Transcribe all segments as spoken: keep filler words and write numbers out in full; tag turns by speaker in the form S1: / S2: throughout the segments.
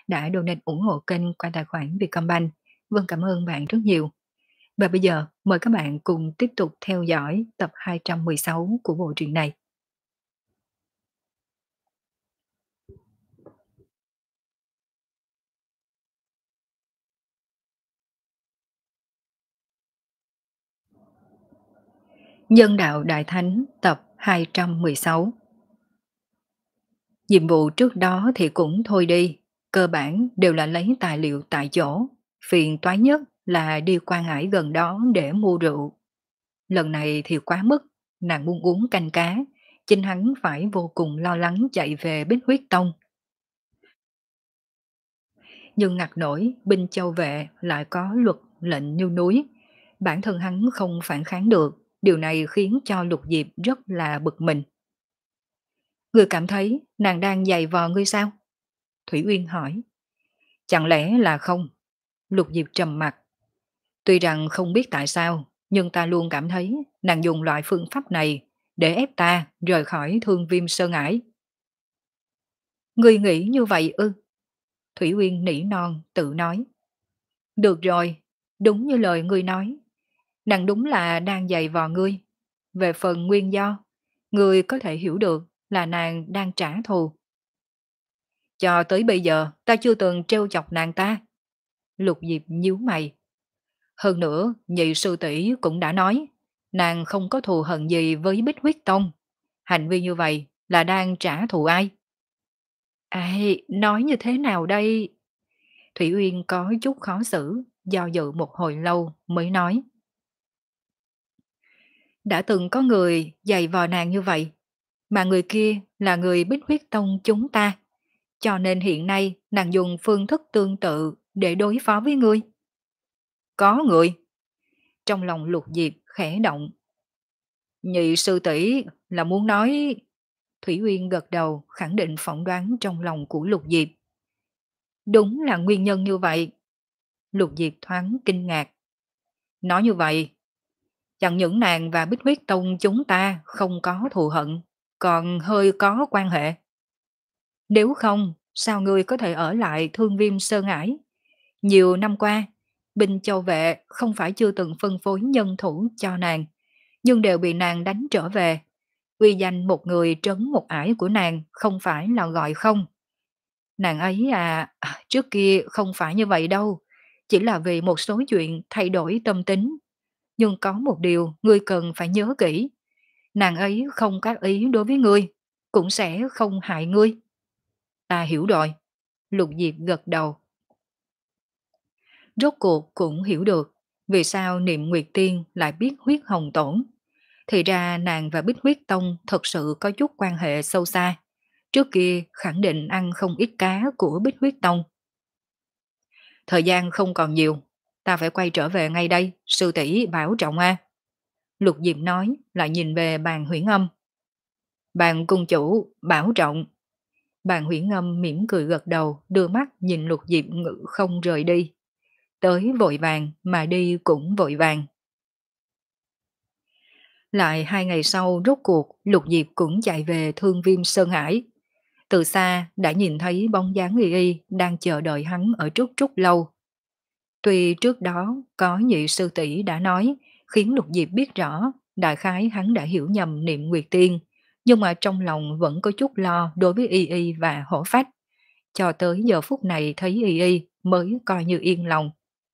S1: đã donate ủng hộ kênh qua tài khoản Vietcombank. Vâng, cảm ơn bạn rất nhiều. Và bây giờ mời các bạn cùng tiếp tục theo dõi tập hai trăm mười sáu của bộ truyện này. Nhân đạo Đại Thánh tập hai trăm mười sáu. Nhiệm vụ trước đó thì cũng thôi đi, cơ bản đều là lấy tài liệu tại chỗ, phiền toái nhất là đi quan hải gần đó để mua rượu. Lần này thì quá mức, nàng muốn uống canh cá, chính hắn phải vô cùng lo lắng chạy về Bích Huyết Tông. Nhưng ngặt nổi binh châu vệ lại có luật lệnh như núi, bản thân hắn không phản kháng được, điều này khiến cho Lục Diệp rất là bực mình. Ngươi cảm thấy nàng đang giày vò ngươi sao? Thủy Uyên hỏi. Chẳng lẽ là không? Lục Diệp trầm mặt. Tuy rằng không biết tại sao, nhưng ta luôn cảm thấy nàng dùng loại phương pháp này để ép ta rời khỏi Thương Viêm Sơn Ải. Ngươi nghĩ như vậy ư? Thủy Uyên nỉ non tự nói. Được rồi, đúng như lời ngươi nói. Nàng đúng là đang giày vò ngươi. Về phần nguyên do, ngươi có thể hiểu được là nàng đang trả thù. Cho tới bây giờ ta chưa từng trêu chọc nàng ta. Lục Diệp nhíu mày. Hơn nữa, nhị sư tỷ cũng đã nói, nàng không có thù hận gì với Bích Huyết Tông. Hành vi như vậy là đang trả thù ai? Ai, nói như thế nào đây? Thủy Uyên có chút khó xử, do dự một hồi lâu mới nói. Đã từng có người giày vò nàng như vậy, mà người kia là người Bích Huyết Tông chúng ta. Cho nên hiện nay nàng dùng phương thức tương tự để đối phó với ngươi. Có người. Trong lòng Lục Diệp khẽ động. Nhị sư tỷ là muốn nói... Thủy Uyên gật đầu khẳng định phỏng đoán trong lòng của Lục Diệp. Đúng là nguyên nhân như vậy. Lục Diệp thoáng kinh ngạc. Nói như vậy, chẳng những nàng và Bích Huyết Tông chúng ta không có thù hận, còn hơi có quan hệ. Nếu không, sao ngươi có thể ở lại Thương Viêm Sơn Ải? Nhiều năm qua, binh châu vệ không phải chưa từng phân phối nhân thủ cho nàng, nhưng đều bị nàng đánh trở về. Uy danh một người trấn một ải của nàng không phải là gọi không. Nàng ấy à, à, trước kia không phải như vậy đâu, chỉ là vì một số chuyện thay đổi tâm tính. Nhưng có một điều ngươi cần phải nhớ kỹ, nàng ấy không có ý đối với ngươi, cũng sẽ không hại ngươi. Ta hiểu rồi. Lục Diệp gật đầu. Rốt cuộc cũng hiểu được vì sao Niệm Nguyệt Tiên lại biết huyết hồng tổn. Thì ra nàng và Bích Huyết Tông thật sự có chút quan hệ sâu xa. Trước kia khẳng định ăn không ít cá của Bích Huyết Tông. Thời gian không còn nhiều, ta phải quay trở về ngay đây, sư tỷ bảo trọng a. Lục Diệp nói lại nhìn về bàn huyễn âm. Bàn cung chủ, bảo trọng. Bàn huyễn âm mỉm cười gật đầu, đưa mắt nhìn Lục Diệp ngự không rời đi. Tới vội vàng mà đi cũng vội vàng. Lại hai ngày sau rốt cuộc Lục Diệp cũng chạy về Thương Viêm Sơn Hải. Từ xa đã nhìn thấy bóng dáng Y Y đang chờ đợi hắn ở Trúc Trúc lâu. Tuy trước đó có nhị sư tỷ đã nói khiến Lục Diệp biết rõ đại khái hắn đã hiểu nhầm Niệm Nguyệt Tiên, nhưng mà trong lòng vẫn có chút lo đối với Y Y và Hổ Phách. Cho tới giờ phút này thấy Y Y mới coi như yên lòng.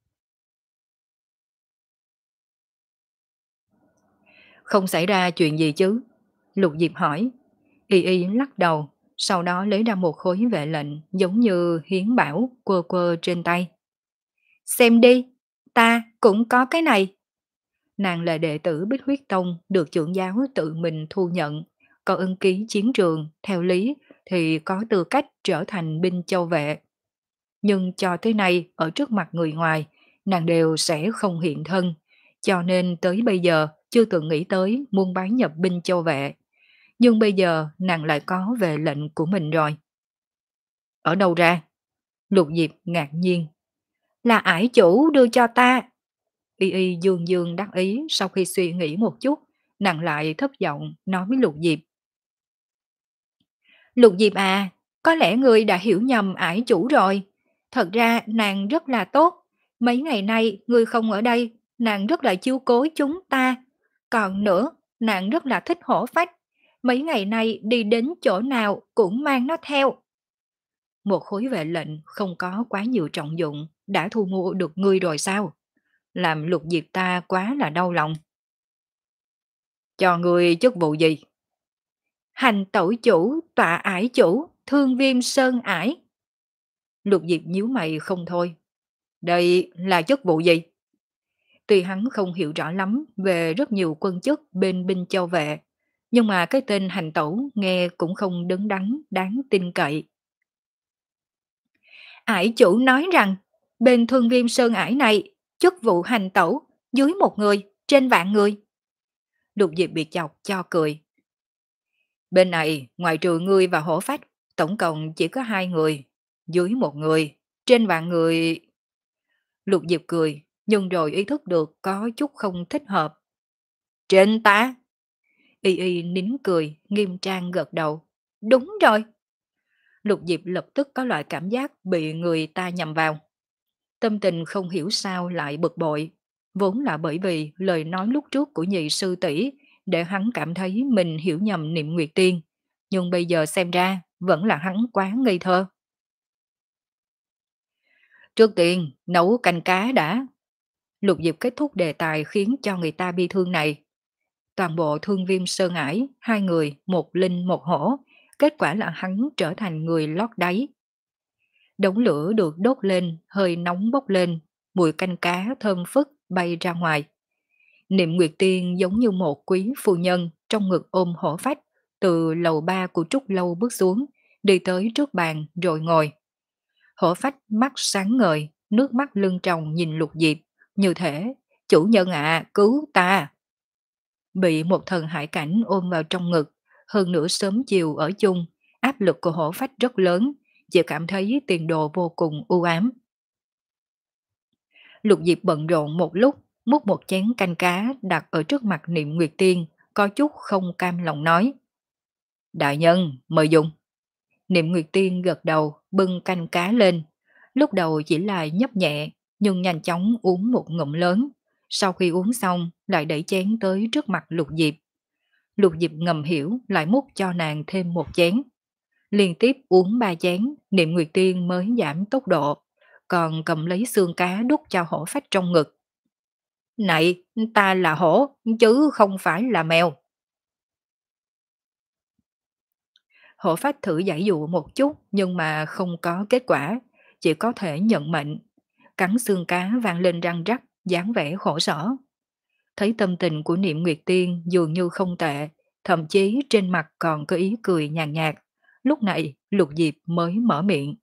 S1: Không xảy ra chuyện gì chứ? Lục Diệp hỏi. Y Y lắc đầu, sau đó lấy ra một khối vệ lệnh giống như hiến bảo quơ quơ trên tay. Xem đi, ta cũng có cái này. Nàng là đệ tử Bích Huyết Tông được trưởng giáo tự mình thu nhận, có ưng ký chiến trường, theo lý thì có tư cách trở thành binh châu vệ. Nhưng cho tới nay ở trước mặt người ngoài, nàng đều sẽ không hiện thân, cho nên tới bây giờ chưa từng nghĩ tới muốn bái nhập binh châu vệ. Nhưng bây giờ nàng lại có về lệnh của mình rồi. Ở đâu ra? Lục Diệp ngạc nhiên. Là ải chủ đưa cho ta. Y Y dương dương đắc ý sau khi suy nghĩ một chút, nàng lại thất vọng nói với Lục Diệp. Lục Diệp à, có lẽ người đã hiểu nhầm ải chủ rồi. Thật ra nàng rất là tốt. Mấy ngày nay ngươi không ở đây, nàng rất là chiếu cố chúng ta. Còn nữa, nàng rất là thích hổ phách. Mấy ngày nay đi đến chỗ nào cũng mang nó theo. Một khối vệ lệnh không có quá nhiều trọng dụng, đã thu mua được ngươi rồi sao? Làm Lục Diệp ta quá là đau lòng. Cho ngươi chức vụ gì? Hành tẩu chủ, tọa ải chủ, thương viêm sơn ải. Lục Diệp nhíu mày không thôi. Đây là chức vụ gì? Tuy hắn không hiểu rõ lắm về rất nhiều quân chức bên binh châu vệ, nhưng mà cái tên hành tẩu nghe cũng không đứng đắn, đáng tin cậy. Ải chủ nói rằng, bên thương viêm sơn ải này, chức vụ hành tẩu, dưới một người, trên vạn người. Lục Diệp bị chọc cho cười. Bên này, ngoài trừ ngươi và hổ phách, tổng cộng chỉ có hai người, dưới một người, trên vạn người. Lục Diệp cười, nhưng rồi ý thức được có chút không thích hợp. Trên ta? Y Y nín cười, nghiêm trang gật đầu. Đúng rồi. Lục Diệp lập tức có loại cảm giác bị người ta nhầm vào. Tâm tình không hiểu sao lại bực bội. Vốn là bởi vì lời nói lúc trước của nhị sư tỷ để hắn cảm thấy mình hiểu nhầm Niệm Nguyệt Tiên. Nhưng bây giờ xem ra vẫn là hắn quá ngây thơ. Trước tiên, nấu canh cá đã. Lục Diệp kết thúc đề tài khiến cho người ta bi thương này. Toàn bộ thương viêm sơn ải, hai người, một linh một hổ, kết quả là hắn trở thành người lót đáy. Đống lửa được đốt lên, hơi nóng bốc lên, mùi canh cá thơm phức bay ra ngoài. Niệm Nguyệt Tiên giống như một quý phu nhân trong ngực ôm hổ phách, từ lầu ba của Trúc Lâu bước xuống, đi tới trước bàn rồi ngồi. Hổ phách mắt sáng ngời, nước mắt lưng tròng nhìn Lục Diệp, như thể, chủ nhân ạ, cứu ta. Bị một thần hải cảnh ôm vào trong ngực, hơn nữa sớm chiều ở chung, áp lực của hổ phách rất lớn, chỉ cảm thấy tiền đồ vô cùng u ám. Lục Diệp bận rộn một lúc, múc một chén canh cá đặt ở trước mặt Niệm Nguyệt Tiên, có chút không cam lòng nói. Đại nhân, mời dùng. Niệm Nguyệt Tiên gật đầu, bưng canh cá lên. Lúc đầu chỉ là nhấp nhẹ, nhưng nhanh chóng uống một ngụm lớn. Sau khi uống xong, lại đẩy chén tới trước mặt Lục Diệp. Lục Diệp ngầm hiểu, lại múc cho nàng thêm một chén. Liên tiếp uống ba chén, Niệm Nguyệt Tiên mới giảm tốc độ, còn cầm lấy xương cá đút cho hổ phách trong ngực. Này, ta là hổ, chứ không phải là mèo. Hổ phách thử giải dụ một chút, nhưng mà không có kết quả, chỉ có thể nhận mệnh. Cắn xương cá vang lên răng rắc, dáng vẻ khổ sở. Thấy tâm tình của Niệm Nguyệt Tiên dường như không tệ, thậm chí trên mặt còn có ý cười nhàn nhạt. Lúc này, Lục Diệp mới mở miệng.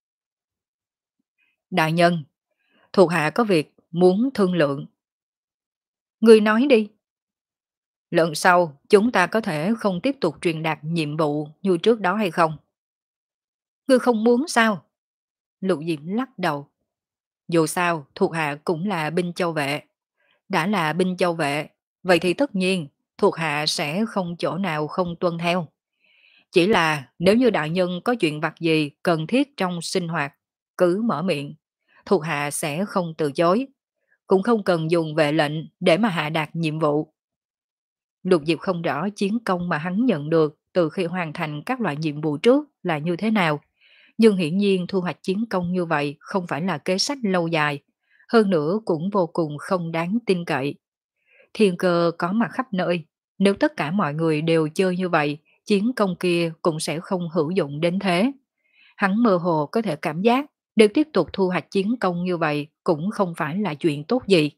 S1: Đại nhân, thuộc hạ có việc muốn thương lượng. Ngươi nói đi. Lần sau, chúng ta có thể không tiếp tục truyền đạt nhiệm vụ như trước đó hay không? Ngươi không muốn sao? Lục Diệp lắc đầu. Dù sao, thuộc hạ cũng là binh châu vệ. Đã là binh châu vệ, vậy thì tất nhiên, thuộc hạ sẽ không chỗ nào không tuân theo. Chỉ là nếu như đại nhân có chuyện vặt gì cần thiết trong sinh hoạt, cứ mở miệng, thuộc hạ sẽ không từ chối, cũng không cần dùng vệ lệnh để mà hạ đạt nhiệm vụ. Lục Diệp không rõ chiến công mà hắn nhận được từ khi hoàn thành các loại nhiệm vụ trước là như thế nào, nhưng hiển nhiên thu hoạch chiến công như vậy không phải là kế sách lâu dài, hơn nữa cũng vô cùng không đáng tin cậy. Thiên cơ có mặt khắp nơi, nếu tất cả mọi người đều chơi như vậy, chiến công kia cũng sẽ không hữu dụng đến thế. Hắn mơ hồ có thể cảm giác, nếu tiếp tục thu hoạch chiến công như vậy cũng không phải là chuyện tốt gì.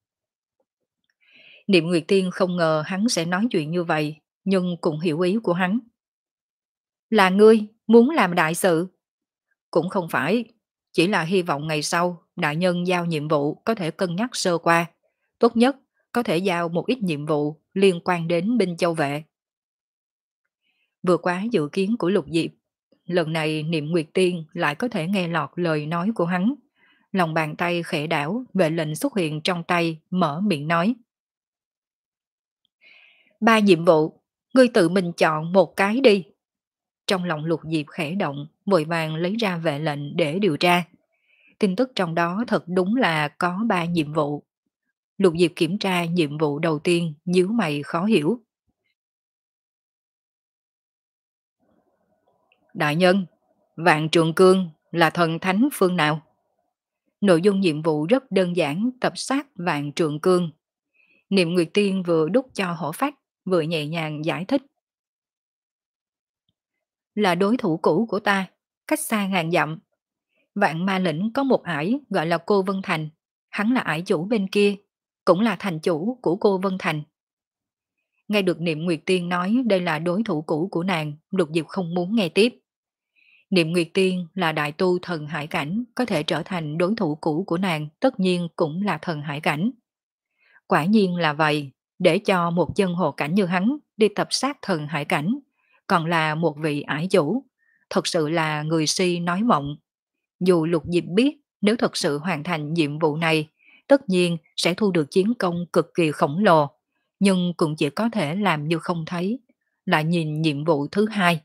S1: Niệm Nguyệt Tiên không ngờ hắn sẽ nói chuyện như vậy, nhưng cũng hiểu ý của hắn. Là ngươi, muốn làm đại sự? Cũng không phải, chỉ là hy vọng ngày sau đại nhân giao nhiệm vụ có thể cân nhắc sơ qua. Tốt nhất có thể giao một ít nhiệm vụ liên quan đến binh châu vệ. Vừa quá dự kiến của Lục Diệp, lần này Niệm Nguyệt Tiên lại có thể nghe lọt lời nói của hắn. Lòng bàn tay khẽ đảo, vệ lệnh xuất hiện trong tay, mở miệng nói. Ba nhiệm vụ, ngươi tự mình chọn một cái đi. Trong lòng Lục Diệp khẽ động, vội vàng lấy ra vệ lệnh để điều tra. tin tức trong đó thật đúng là có ba nhiệm vụ. Lục Diệp kiểm tra nhiệm vụ đầu tiên, nhíu mày khó hiểu. Đại nhân, Vạn Trường Cương là thần thánh phương nào? Nội dung nhiệm vụ rất đơn giản, tập sát Vạn Trường Cương. Niệm Nguyệt Tiên vừa đút cho hổ phách, vừa nhẹ nhàng giải thích. Là đối thủ cũ của ta, cách xa ngàn dặm. Vạn Ma Lĩnh có một ải gọi là Cô Vân Thành, hắn là ải chủ bên kia, cũng là thành chủ của Cô Vân Thành. Nghe được Niệm Nguyệt Tiên nói đây là đối thủ cũ của nàng, Lục Diệp không muốn nghe tiếp. Niệm Nguyệt Tiên là đại tu thần hải cảnh, có thể trở thành đối thủ cũ của nàng, tất nhiên cũng là thần hải cảnh. Quả nhiên là vậy, để cho một chân hồ cảnh như hắn đi tập sát thần hải cảnh, còn là một vị ải chủ, thật sự là người si nói mộng. Dù Lục Diệp biết nếu thật sự hoàn thành nhiệm vụ này, tất nhiên sẽ thu được chiến công cực kỳ khổng lồ, nhưng cũng chỉ có thể làm như không thấy, lại nhìn nhiệm vụ thứ hai.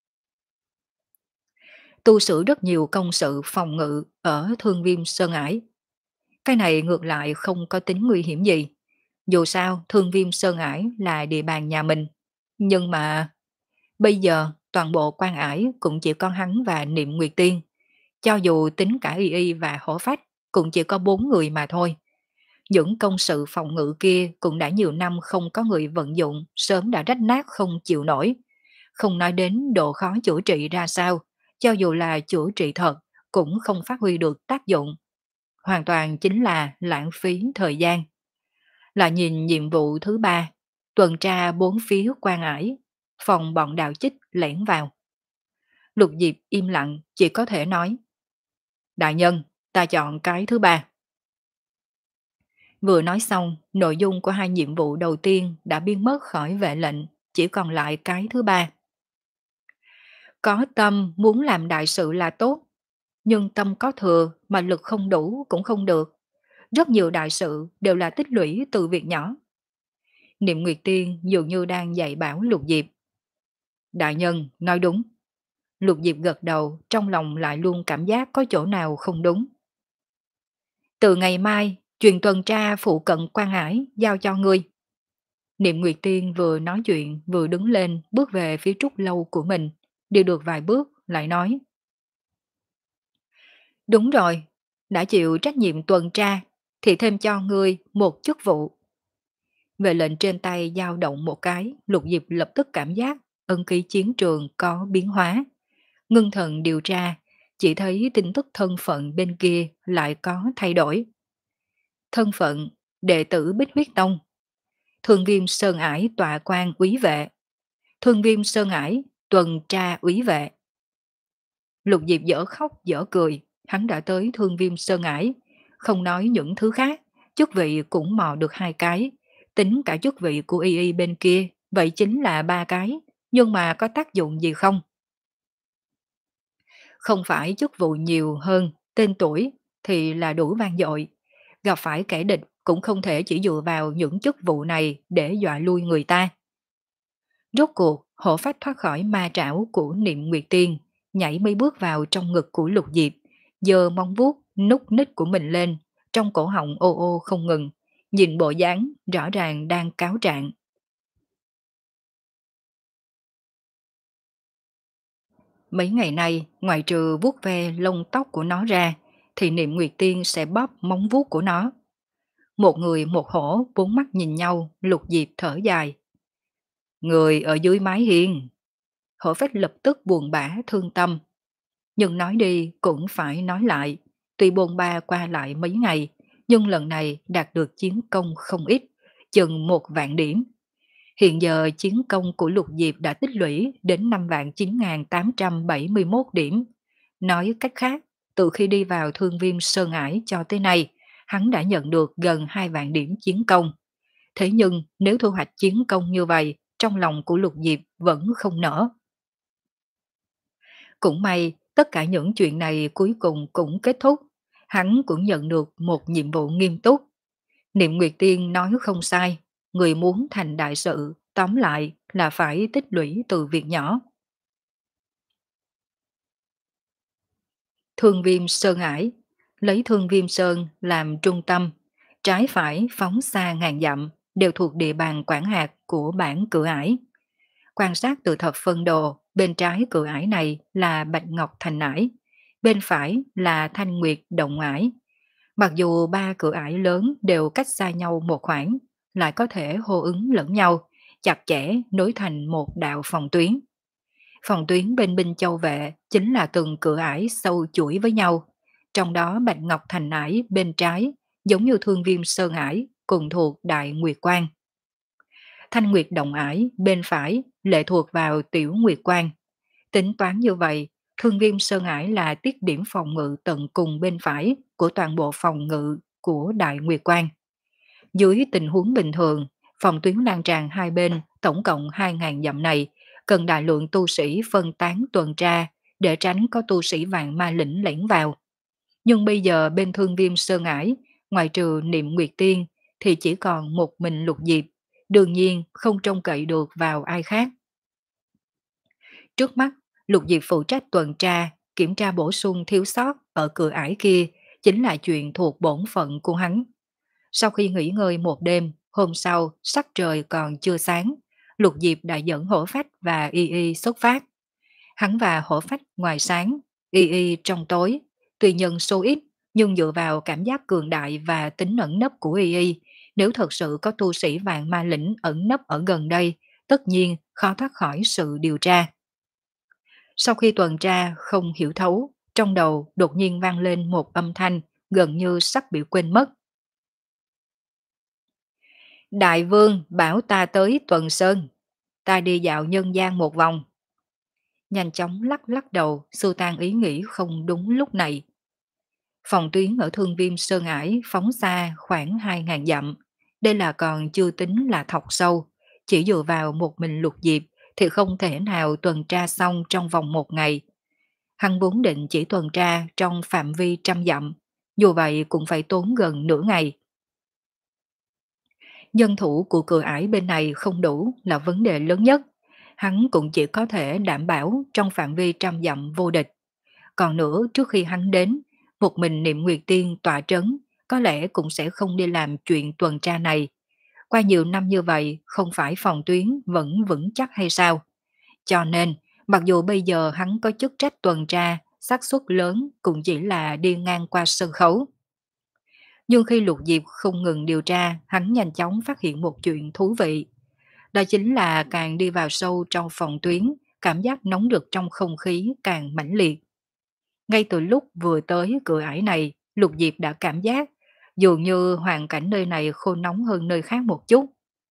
S1: Tu sửa rất nhiều công sự phòng ngự ở Thương Viêm Sơn Ải. Cái này ngược lại không có tính nguy hiểm gì. Dù sao Thương Viêm Sơn Ải là địa bàn nhà mình. Nhưng mà bây giờ toàn bộ quan ải cũng chỉ có hắn và Niệm Nguyệt Tiên. Cho dù tính cả Y Y và Hổ Phách cũng chỉ có bốn người mà thôi. Những công sự phòng ngự kia cũng đã nhiều năm không có người vận dụng, sớm đã rách nát không chịu nổi. Không nói đến độ khó chữa trị ra sao, cho dù là chữa trị thật cũng không phát huy được tác dụng. Hoàn toàn chính là lãng phí thời gian. Là nhìn nhiệm vụ thứ ba, tuần tra bốn phía quan ải, phòng bọn đạo chích lẻn vào. Lục Diệp im lặng, chỉ có thể nói. Đại nhân, ta chọn cái thứ ba. Vừa nói xong, nội dung của hai nhiệm vụ đầu tiên đã biến mất khỏi vệ lệnh, chỉ còn lại cái thứ ba. Có tâm muốn làm đại sự là tốt, nhưng tâm có thừa mà lực không đủ cũng không được. Rất nhiều đại sự đều là tích lũy từ việc nhỏ. Niệm Nguyệt Tiên dường như đang dạy bảo Lục Diệp. Đại nhân, nói đúng. Lục Diệp gật đầu, trong lòng lại luôn cảm giác có chỗ nào không đúng. Từ ngày mai, truyền tuần tra phụ cận quan hải giao cho ngươi. Niệm Nguyệt Tiên vừa nói chuyện vừa đứng lên bước về phía trúc lâu của mình, đi được vài bước lại nói. Đúng rồi, đã chịu trách nhiệm tuần tra thì thêm cho ngươi một chức vụ. Về lệnh trên tay dao động một cái, Lục Diệp lập tức cảm giác ân ký chiến trường có biến hóa. Ngưng thần điều tra, chỉ thấy tin tức thân phận bên kia lại có thay đổi. Thân phận, đệ tử Bích Huyết Tông. Thương Viêm Sơn Ải tọa quan úy vệ. Thương Viêm Sơn Ải tuần tra úy vệ. Lục Diệp dở khóc dở cười, hắn đã tới Thương Viêm Sơn Ải, không nói những thứ khác, chức vị cũng mò được hai cái, tính cả chức vị của Y Y bên kia, vậy chính là ba cái, nhưng mà có tác dụng gì không? Không phải chức vụ nhiều hơn, tên tuổi thì là đủ vang dội, gặp phải kẻ địch cũng không thể chỉ dựa vào những chức vụ này để dọa lui người ta. Rốt cuộc, hổ phách thoát khỏi ma trảo của Niệm Nguyệt Tiên, nhảy mấy bước vào trong ngực của Lục Diệp, giơ móng vuốt nút nít của mình lên, trong cổ họng ô ô không ngừng, nhìn bộ dáng rõ ràng đang cáo trạng. Mấy ngày nay, ngoài trừ vuốt ve lông tóc của nó ra, thì Niệm Nguyệt Tiên sẽ bóp móng vuốt của nó. Một người một hổ bốn mắt nhìn nhau, Lục Diệp thở dài. Người ở dưới mái hiên. Hổ phách lập tức buồn bã thương tâm. Nhưng nói đi cũng phải nói lại. Tuy bôn ba qua lại mấy ngày, nhưng lần này đạt được chiến công không ít, chừng một vạn điểm. Hiện giờ chiến công của Lục Diệp đã tích lũy đến năm vạn chín nghìn tám trăm bảy mươi mốt điểm. Nói cách khác, từ khi đi vào Thương Viêm Sơn Ải cho tới nay, hắn đã nhận được gần hai vạn điểm chiến công. Thế nhưng nếu thu hoạch chiến công như vậy, trong lòng của Lục Diệp vẫn không nở. Cũng may, tất cả những chuyện này cuối cùng cũng kết thúc. Hắn cũng nhận được một nhiệm vụ nghiêm túc. Niệm Nguyệt Tiên nói không sai, người muốn thành đại sự, tóm lại là phải tích lũy từ việc nhỏ. Thương Viêm Sơn Ải, lấy Thương Viêm Sơn làm trung tâm, trái phải phóng xa ngàn dặm, đều thuộc địa bàn quản hạt của bản Cự Ải. Quan sát từ thập phân đồ, bên trái Cự Ải này là Bạch Ngọc Thành Ải, bên phải là Thanh Nguyệt Động Ải. Mặc dù ba Cự Ải lớn đều cách xa nhau một khoảng, lại có thể hô ứng lẫn nhau, chặt chẽ nối thành một đạo phòng tuyến. Phòng tuyến bên Binh Châu Vệ chính là từng Cự Ải sâu chuỗi với nhau, trong đó Bạch Ngọc Thành Ải bên trái giống như Thương Viêm Sơn Ải cùng thuộc Đại Nguyệt Quan. Thanh Nguyệt Động Ải bên phải lệ thuộc vào Tiểu Nguyệt Quan. Tính toán như vậy, Thương Viêm Sơn Ải là tiết điểm phòng ngự tận cùng bên phải của toàn bộ phòng ngự của Đại Nguyệt Quan. Dưới tình huống bình thường, phòng tuyến lan tràn hai bên tổng cộng hai nghìn dặm này cần đại lượng tu sĩ phân tán tuần tra để tránh có tu sĩ vạn ma lĩnh lẻn vào. Nhưng bây giờ bên Thương Viêm Sơn Ải, ngoài trừ Niệm Nguyệt Tiên thì chỉ còn một mình Lục Diệp, đương nhiên không trông cậy được vào ai khác. Trước mắt, Lục Diệp phụ trách tuần tra, kiểm tra bổ sung thiếu sót ở Cự Ải kia chính là chuyện thuộc bổn phận của hắn. Sau khi nghỉ ngơi một đêm, hôm sau sắc trời còn chưa sáng, Lục Diệp đã dẫn Hổ Phách và Y Y xuất phát. Hắn và Hổ Phách ngoài sáng, Y Y trong tối, tuy nhân số ít nhưng dựa vào cảm giác cường đại và tính ẩn nấp của Y Y, nếu thật sự có tu sĩ vạn ma lĩnh ẩn nấp ở gần đây, tất nhiên khó thoát khỏi sự điều tra. Sau khi tuần tra không hiểu thấu, trong đầu đột nhiên vang lên một âm thanh gần như sắp bị quên mất. Đại vương bảo ta tới Tuần Sơn, ta đi dạo nhân gian một vòng. Nhanh chóng lắc lắc đầu, xua tan ý nghĩ không đúng lúc này. Phòng tuyến ở Thương Viêm Sơn Ải phóng xa khoảng hai nghìn dặm. Đây là còn chưa tính là thọc sâu. Chỉ dựa vào một mình Lục Diệp thì không thể nào tuần tra xong trong vòng một ngày. Hắn vốn định chỉ tuần tra trong phạm vi trăm dặm, dù vậy cũng phải tốn gần nửa ngày. Nhân thủ của Cự Ải bên này không đủ là vấn đề lớn nhất. Hắn cũng chỉ có thể đảm bảo trong phạm vi trăm dặm vô địch. Còn nữa, trước khi hắn đến, một mình Niệm Nguyệt Tiên tọa trấn có lẽ cũng sẽ không đi làm chuyện tuần tra này. Qua nhiều năm như vậy, không phải phòng tuyến vẫn vững chắc hay sao? Cho nên, mặc dù bây giờ hắn có chức trách tuần tra, xác suất lớn cũng chỉ là đi ngang qua sân khấu. Nhưng khi Lục Diệp không ngừng điều tra, hắn nhanh chóng phát hiện một chuyện thú vị. Đó chính là càng đi vào sâu trong phòng tuyến, cảm giác nóng rực trong không khí càng mãnh liệt. Ngay từ lúc vừa tới Cự Ải này, Lục Diệp đã cảm giác dường như hoàn cảnh nơi này khô nóng hơn nơi khác một chút.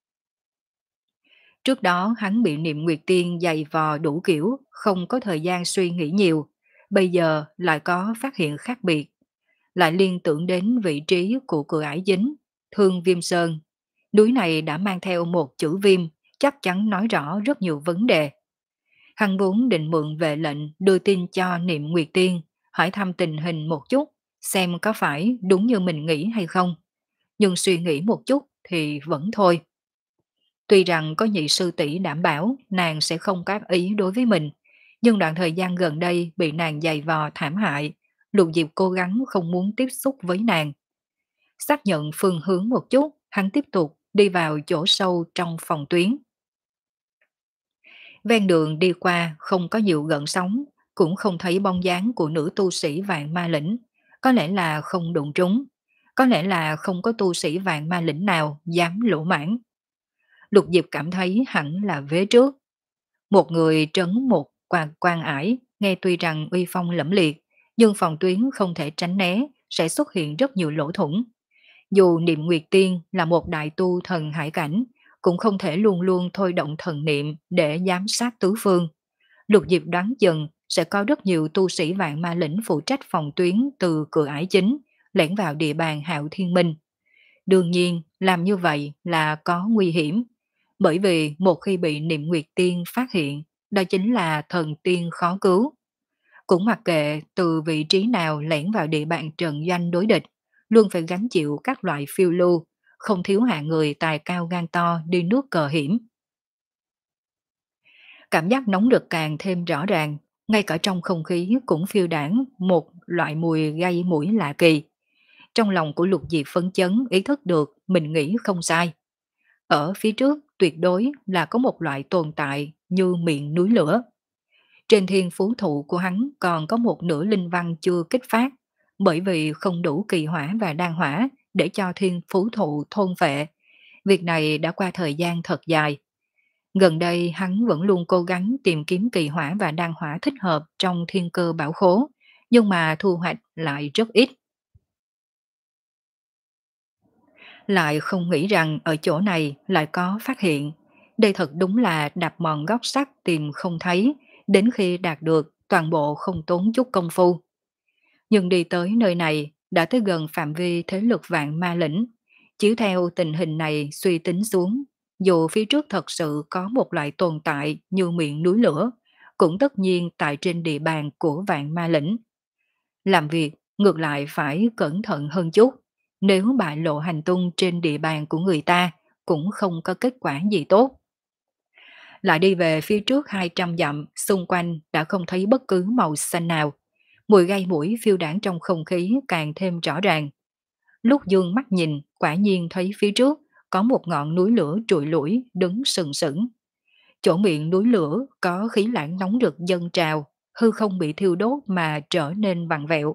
S1: Trước đó hắn bị Niệm Nguyệt Tiên giày vò đủ kiểu, không có thời gian suy nghĩ nhiều. Bây giờ lại có phát hiện khác biệt. Lại liên tưởng đến vị trí của Cự Ải dính, Thương Viêm Sơn. Núi này đã mang theo một chữ viêm, chắc chắn nói rõ rất nhiều vấn đề. Hắn vốn định mượn vệ lệnh đưa tin cho Niệm Nguyệt Tiên, hỏi thăm tình hình một chút, xem có phải đúng như mình nghĩ hay không. Nhưng suy nghĩ một chút thì vẫn thôi. Tuy rằng có nhị sư tỷ đảm bảo nàng sẽ không có ác ý đối với mình, nhưng đoạn thời gian gần đây bị nàng giày vò thảm hại, Lục Diệp cố gắng không muốn tiếp xúc với nàng. Xác nhận phương hướng một chút, hắn tiếp tục đi vào chỗ sâu trong phòng tuyến. Ven đường đi qua không có nhiều gợn sóng, cũng không thấy bóng dáng của nữ tu sĩ vạn ma lĩnh. Có lẽ là không đụng trúng, có lẽ là không có tu sĩ vạn ma lĩnh nào dám lỗ mãn. Lục Diệp cảm thấy hẳn là vế trước. Một người trấn một quan quan ải, nghe tuy rằng uy phong lẫm liệt, nhưng phòng tuyến không thể tránh né, sẽ xuất hiện rất nhiều lỗ thủng. Dù Niệm Nguyệt Tiên là một đại tu thần hải cảnh, cũng không thể luôn luôn thôi động thần niệm để giám sát tứ phương. Lục Diệp đoán chừng sẽ có rất nhiều tu sĩ vạn ma lĩnh phụ trách phòng tuyến từ Cửa Ải chính, lẻn vào địa bàn Hạo Thiên Minh. Đương nhiên, làm như vậy là có nguy hiểm, bởi vì một khi bị Niệm Nguyệt Tiên phát hiện, đó chính là thần tiên khó cứu. Cũng mặc kệ từ vị trí nào lẻn vào địa bàn trận doanh đối địch, luôn phải gánh chịu các loại phiêu lưu, không thiếu hạng người tài cao gan to đi nước cờ hiểm. Cảm giác nóng rực càng thêm rõ ràng, Ngay cả trong không khí cũng phiêu đãng một loại mùi gây mũi lạ kỳ. Trong lòng của Lục Diệp phấn chấn ý thức được mình nghĩ không sai. Ở phía trước tuyệt đối là có một loại tồn tại như miệng núi lửa. Trên thiên phú thụ của hắn còn có một nửa linh văn chưa kích phát, bởi vì không đủ kỳ hỏa và đan hỏa để cho thiên phú thụ thôn phệ. Việc này đã qua thời gian thật dài. Gần đây hắn vẫn luôn cố gắng tìm kiếm kỳ hỏa và đan hỏa thích hợp trong thiên cơ bảo khố, nhưng mà thu hoạch lại rất ít. Lại không nghĩ rằng ở chỗ này lại có phát hiện. Đây thật đúng là đạp mòn góc sắt tìm không thấy, đến khi đạt được toàn bộ không tốn chút công phu. Nhưng đi tới nơi này đã tới gần phạm vi thế lực vạn ma lĩnh. Chiếu theo tình hình này suy tính xuống, dù phía trước thật sự có một loại tồn tại như miệng núi lửa, cũng tất nhiên tại trên địa bàn của vạn ma lĩnh. Làm việc ngược lại phải cẩn thận hơn chút, nếu bại lộ hành tung trên địa bàn của người ta cũng không có kết quả gì tốt. Lại đi về phía trước hai trăm dặm, xung quanh đã không thấy bất cứ màu xanh nào. Mùi gây mũi phiêu đảng trong không khí càng thêm rõ ràng. Lúc dương mắt nhìn, quả nhiên thấy phía trước có một ngọn núi lửa trụi lủi đứng sừng sững. Chỗ miệng núi lửa có khí lãng nóng rực dâng trào, hư không bị thiêu đốt mà trở nên vặn vẹo.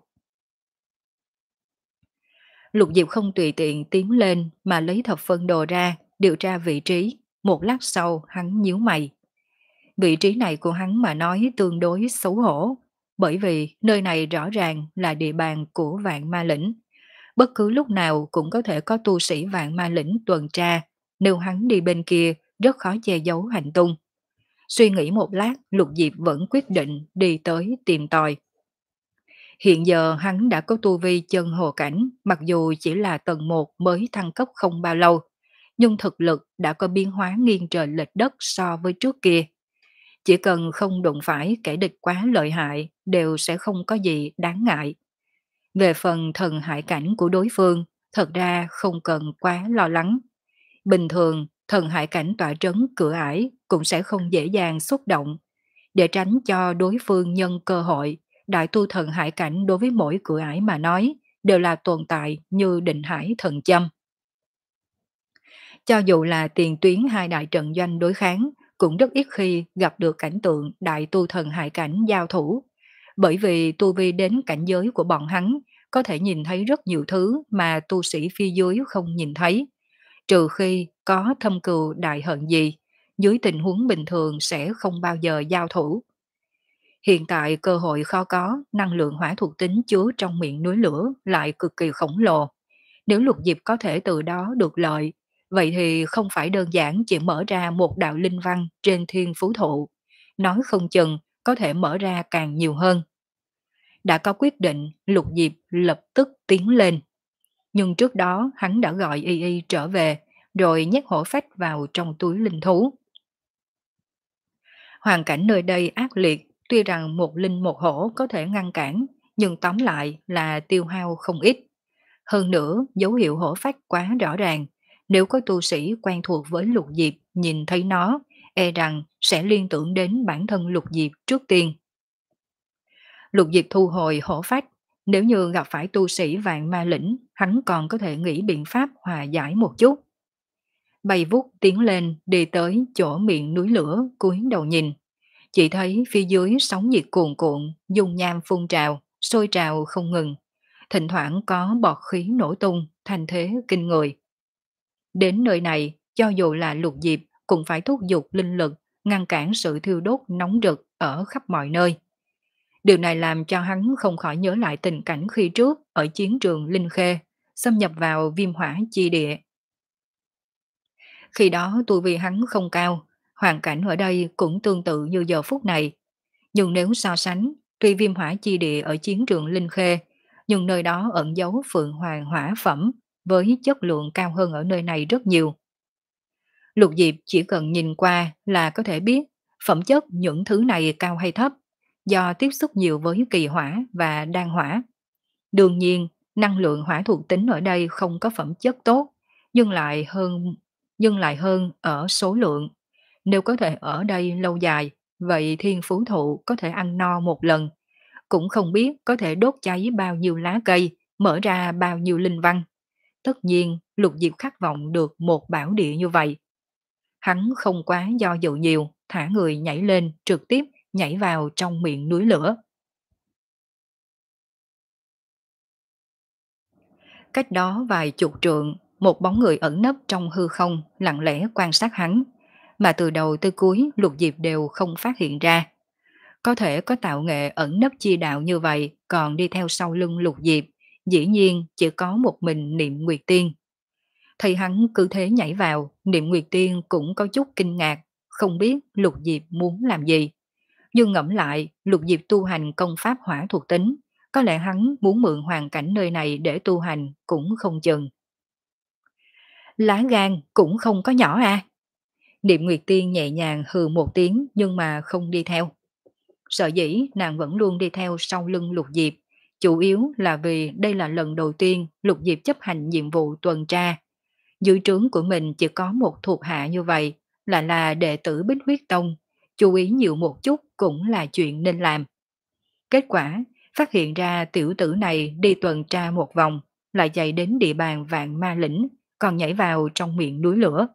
S1: Lục Diệp không tùy tiện tiến lên mà lấy thập phân đồ ra, điều tra vị trí. Một lát sau hắn nhíu mày. Vị trí này của hắn mà nói tương đối xấu hổ, bởi vì nơi này rõ ràng là địa bàn của vạn ma lĩnh. Bất cứ lúc nào cũng có thể có tu sĩ vạn ma lĩnh tuần tra, nếu hắn đi bên kia rất khó che giấu hành tung. Suy nghĩ một lát, Lục Diệp vẫn quyết định đi tới tìm tòi. Hiện giờ hắn đã có tu vi chân hồ cảnh, mặc dù chỉ là tầng một mới thăng cấp không bao lâu, nhưng thực lực đã có biến hóa nghiêng trời lệch đất so với trước kia. Chỉ cần không đụng phải kẻ địch quá lợi hại đều sẽ không có gì đáng ngại. Về phần thần hải cảnh của đối phương, thật ra không cần quá lo lắng. Bình thường, thần hải cảnh tọa trấn cửa ải cũng sẽ không dễ dàng xúc động. Để tránh cho đối phương nhân cơ hội, đại tu thần hải cảnh đối với mỗi cửa ải mà nói đều là tồn tại như định hải thần châm. Cho dù là tiền tuyến hai đại trận doanh đối kháng, cũng rất ít khi gặp được cảnh tượng đại tu thần hải cảnh giao thủ. Bởi vì tu vi đến cảnh giới của bọn hắn có thể nhìn thấy rất nhiều thứ mà tu sĩ phía dưới không nhìn thấy. Trừ khi có thâm cừu đại hận gì, dưới tình huống bình thường sẽ không bao giờ giao thủ. Hiện tại cơ hội khó có, năng lượng hỏa thuộc tính chứa trong miệng núi lửa lại cực kỳ khổng lồ. Nếu Lục Diệp có thể từ đó được lợi, vậy thì không phải đơn giản chỉ mở ra một đạo linh văn trên thiên phú thụ. Nói không chừng có thể mở ra càng nhiều hơn. Đã có quyết định, Lục Diệp lập tức tiến lên. Nhưng trước đó hắn đã gọi Y Y trở về, rồi nhét hổ phách vào trong túi linh thú. Hoàn cảnh nơi đây ác liệt, tuy rằng một linh một hổ có thể ngăn cản, nhưng tóm lại là tiêu hao không ít. Hơn nữa, dấu hiệu hổ phách quá rõ ràng, nếu có tu sĩ quen thuộc với Lục Diệp nhìn thấy nó, e rằng sẽ liên tưởng đến bản thân Lục Diệp trước tiên. Lục Diệp thu hồi hổ phách, nếu như gặp phải tu sĩ vạn ma lĩnh, hắn còn có thể nghĩ biện pháp hòa giải một chút. Bay vút tiến lên, đi tới chỗ miệng núi lửa, cúi đầu nhìn. Chỉ thấy phía dưới sóng nhiệt cuồn cuộn, dung nham phun trào, sôi trào không ngừng. Thỉnh thoảng có bọt khí nổ tung, thành thế kinh người. Đến nơi này, cho dù là Lục Diệp cũng phải thúc giục linh lực, ngăn cản sự thiêu đốt nóng rực ở khắp mọi nơi. Điều này làm cho hắn không khỏi nhớ lại tình cảnh khi trước ở chiến trường Linh Khê, xâm nhập vào viêm hỏa chi địa. Khi đó tu vi hắn không cao, hoàn cảnh ở đây cũng tương tự như giờ phút này. Nhưng nếu so sánh, tuy viêm hỏa chi địa ở chiến trường Linh Khê, nhưng nơi đó ẩn giấu phượng hoàng hỏa phẩm với chất lượng cao hơn ở nơi này rất nhiều. Lục Diệp chỉ cần nhìn qua là có thể biết phẩm chất những thứ này cao hay thấp, do tiếp xúc nhiều với kỳ hỏa và đan hỏa. Đương nhiên, năng lượng hỏa thuộc tính ở đây không có phẩm chất tốt, nhưng lại hơn nhưng lại hơn ở số lượng. Nếu có thể ở đây lâu dài, vậy thiên phú thụ có thể ăn no một lần, cũng không biết có thể đốt cháy bao nhiêu lá cây, mở ra bao nhiêu linh văn. Tất nhiên, Lục Diệp khát vọng được một bảo địa như vậy. Hắn không quá do dự nhiều, thả người nhảy lên, trực tiếp nhảy vào trong miệng núi lửa. Cách đó vài chục trượng, một bóng người ẩn nấp trong hư không, lặng lẽ quan sát hắn, mà từ đầu tới cuối Lục Diệp đều không phát hiện ra. Có thể có tạo nghệ ẩn nấp chi đạo như vậy, còn đi theo sau lưng Lục Diệp, dĩ nhiên chỉ có một mình Niệm Nguyệt Tiên. Thấy hắn cứ thế nhảy vào, Niệm Nguyệt Tiên cũng có chút kinh ngạc, không biết Lục Diệp muốn làm gì. Nhưng ngẫm lại, Lục Diệp tu hành công pháp hỏa thuộc tính, có lẽ hắn muốn mượn hoàn cảnh nơi này để tu hành cũng không chừng. Lá gan cũng không có nhỏ à. Niệm Nguyệt Tiên nhẹ nhàng hừ một tiếng nhưng mà không đi theo. Sợ dĩ nàng vẫn luôn đi theo sau lưng Lục Diệp, chủ yếu là vì đây là lần đầu tiên Lục Diệp chấp hành nhiệm vụ tuần tra. Dưới trướng của mình chỉ có một thuộc hạ như vậy, là là đệ tử Bích Huyết Tông, chú ý nhiều một chút cũng là chuyện nên làm. Kết quả, phát hiện ra tiểu tử này đi tuần tra một vòng, lại chạy đến địa bàn Vạn Ma Lĩnh, còn nhảy vào trong miệng núi lửa.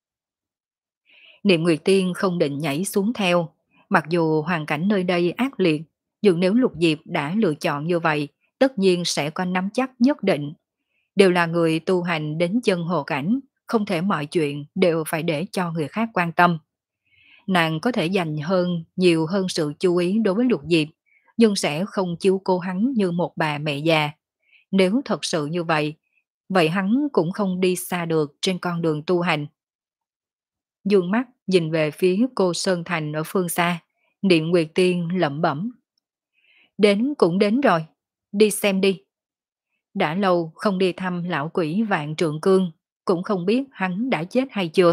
S1: Niệm Nguyệt Tiên không định nhảy xuống theo, mặc dù hoàn cảnh nơi đây ác liệt, nhưng nếu Lục Diệp đã lựa chọn như vậy, tất nhiên sẽ có nắm chắc nhất định. Đều là người tu hành đến chân hồ cảnh, không thể mọi chuyện đều phải để cho người khác quan tâm. Nàng có thể dành hơn, nhiều hơn sự chú ý đối với Lục Diệp, nhưng sẽ không chiếu cố hắn như một bà mẹ già. Nếu thật sự như vậy, vậy hắn cũng không đi xa được trên con đường tu hành. Dương mắt nhìn về phía cô Sơn Thành ở phương xa, Niệm Nguyệt Tiên lẩm bẩm. Đến cũng đến rồi, đi xem đi. Đã lâu không đi thăm lão quỷ Vạn Trượng Cương, cũng không biết hắn đã chết hay chưa.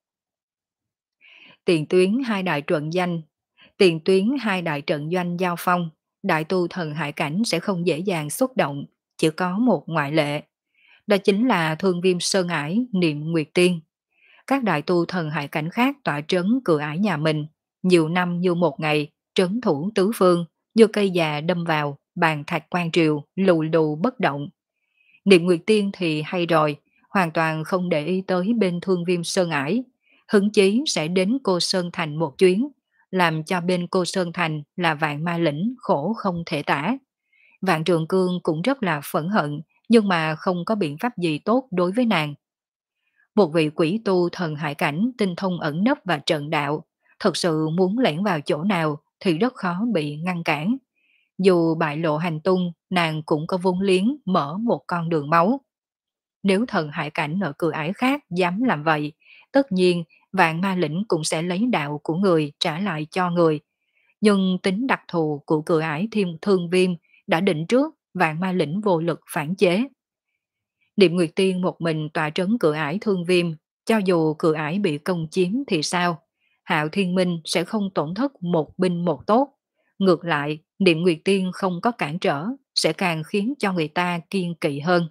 S1: Tiền tuyến hai đại trận danh, tiền tuyến hai đại trận doanh giao phong, đại tu thần hải cảnh sẽ không dễ dàng xuất động, chỉ có một ngoại lệ. Đó chính là Thương Viêm Sơn Ải, Niệm Nguyệt Tiên. Các đại tu thần hải cảnh khác tỏa trấn cửa ải nhà mình, nhiều năm như một ngày, trấn thủ tứ phương, như cây già đâm vào, bàn thạch quan triều, lù lù bất động. Niệm Nguyệt Tiên thì hay rồi, hoàn toàn không để ý tới bên Thương Viêm Sơn Ải, hứng chí sẽ đến Cô Sơn Thành một chuyến, làm cho bên Cô Sơn Thành là Vạn Ma Lĩnh khổ không thể tả. Vạn Trường Cương cũng rất là phẫn hận, nhưng mà không có biện pháp gì tốt đối với nàng. Một vị quỷ tu thần hải cảnh tinh thông ẩn nấp và trận đạo, thật sự muốn lẻn vào chỗ nào thì rất khó bị ngăn cản. Dù bại lộ hành tung, nàng cũng có vốn liếng mở một con đường máu. Nếu thần hải cảnh ở cửa ải khác dám làm vậy, tất nhiên Vạn Ma Lĩnh cũng sẽ lấy đạo của người trả lại cho người. Nhưng tính đặc thù của cửa ải thiên thương viêm đã định trước Vạn Ma Lĩnh vô lực phản chế. Niệm Nguyệt Tiên một mình tòa trấn cửa ải thương viêm, cho dù cửa ải bị công chiếm thì sao? Hạo Thiên Minh sẽ không tổn thất một binh một tốt. Ngược lại, Niệm Nguyệt Tiên không có cản trở, sẽ càng khiến cho người ta kiên kỵ hơn.